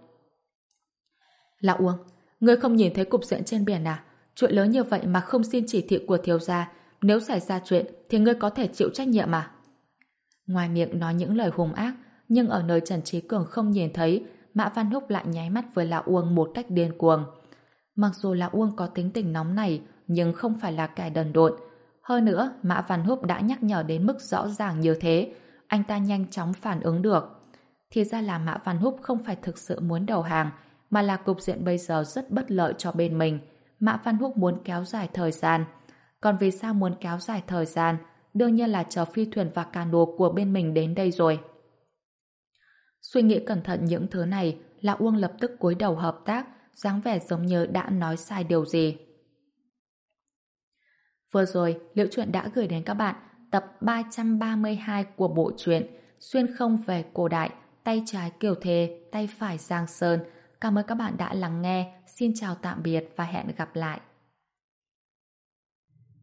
Lão Uông, ngươi không nhìn thấy cục diện trên biển à? Chuyện lớn như vậy mà không xin chỉ thị của thiếu gia, nếu xảy ra chuyện thì ngươi có thể chịu trách nhiệm à? Ngoài miệng nói những lời hung ác, nhưng ở nơi Trần Trí Cường không nhìn thấy, Mã Văn Húc lại nháy mắt với Lão Uông một cách điên cuồng. Mặc dù Lão Uông có tính tình nóng này, nhưng không phải là kẻ đần độn. Hơn nữa, Mã Văn Húc đã nhắc nhở đến mức rõ ràng như thế, anh ta nhanh chóng phản ứng được. Thì ra là Mã Văn Húc không phải thực sự muốn đầu hàng, mà là cục diện bây giờ rất bất lợi cho bên mình. Mã Văn Húc muốn kéo dài thời gian. Còn vì sao muốn kéo dài thời gian? Đương nhiên là chờ phi thuyền và cano của bên mình đến đây rồi. Suy nghĩ cẩn thận những thứ này, Lão Uông lập tức cúi đầu hợp tác, dáng vẻ giống như đã nói sai điều gì. Vừa rồi, Liễu Chuyện đã gửi đến các bạn tập ba trăm ba mươi hai của bộ truyện Xuyên không về cổ đại, tay trái Kiều Thề, tay phải Giang Sơn. Cảm ơn các bạn đã lắng nghe. Xin chào tạm biệt và hẹn gặp lại.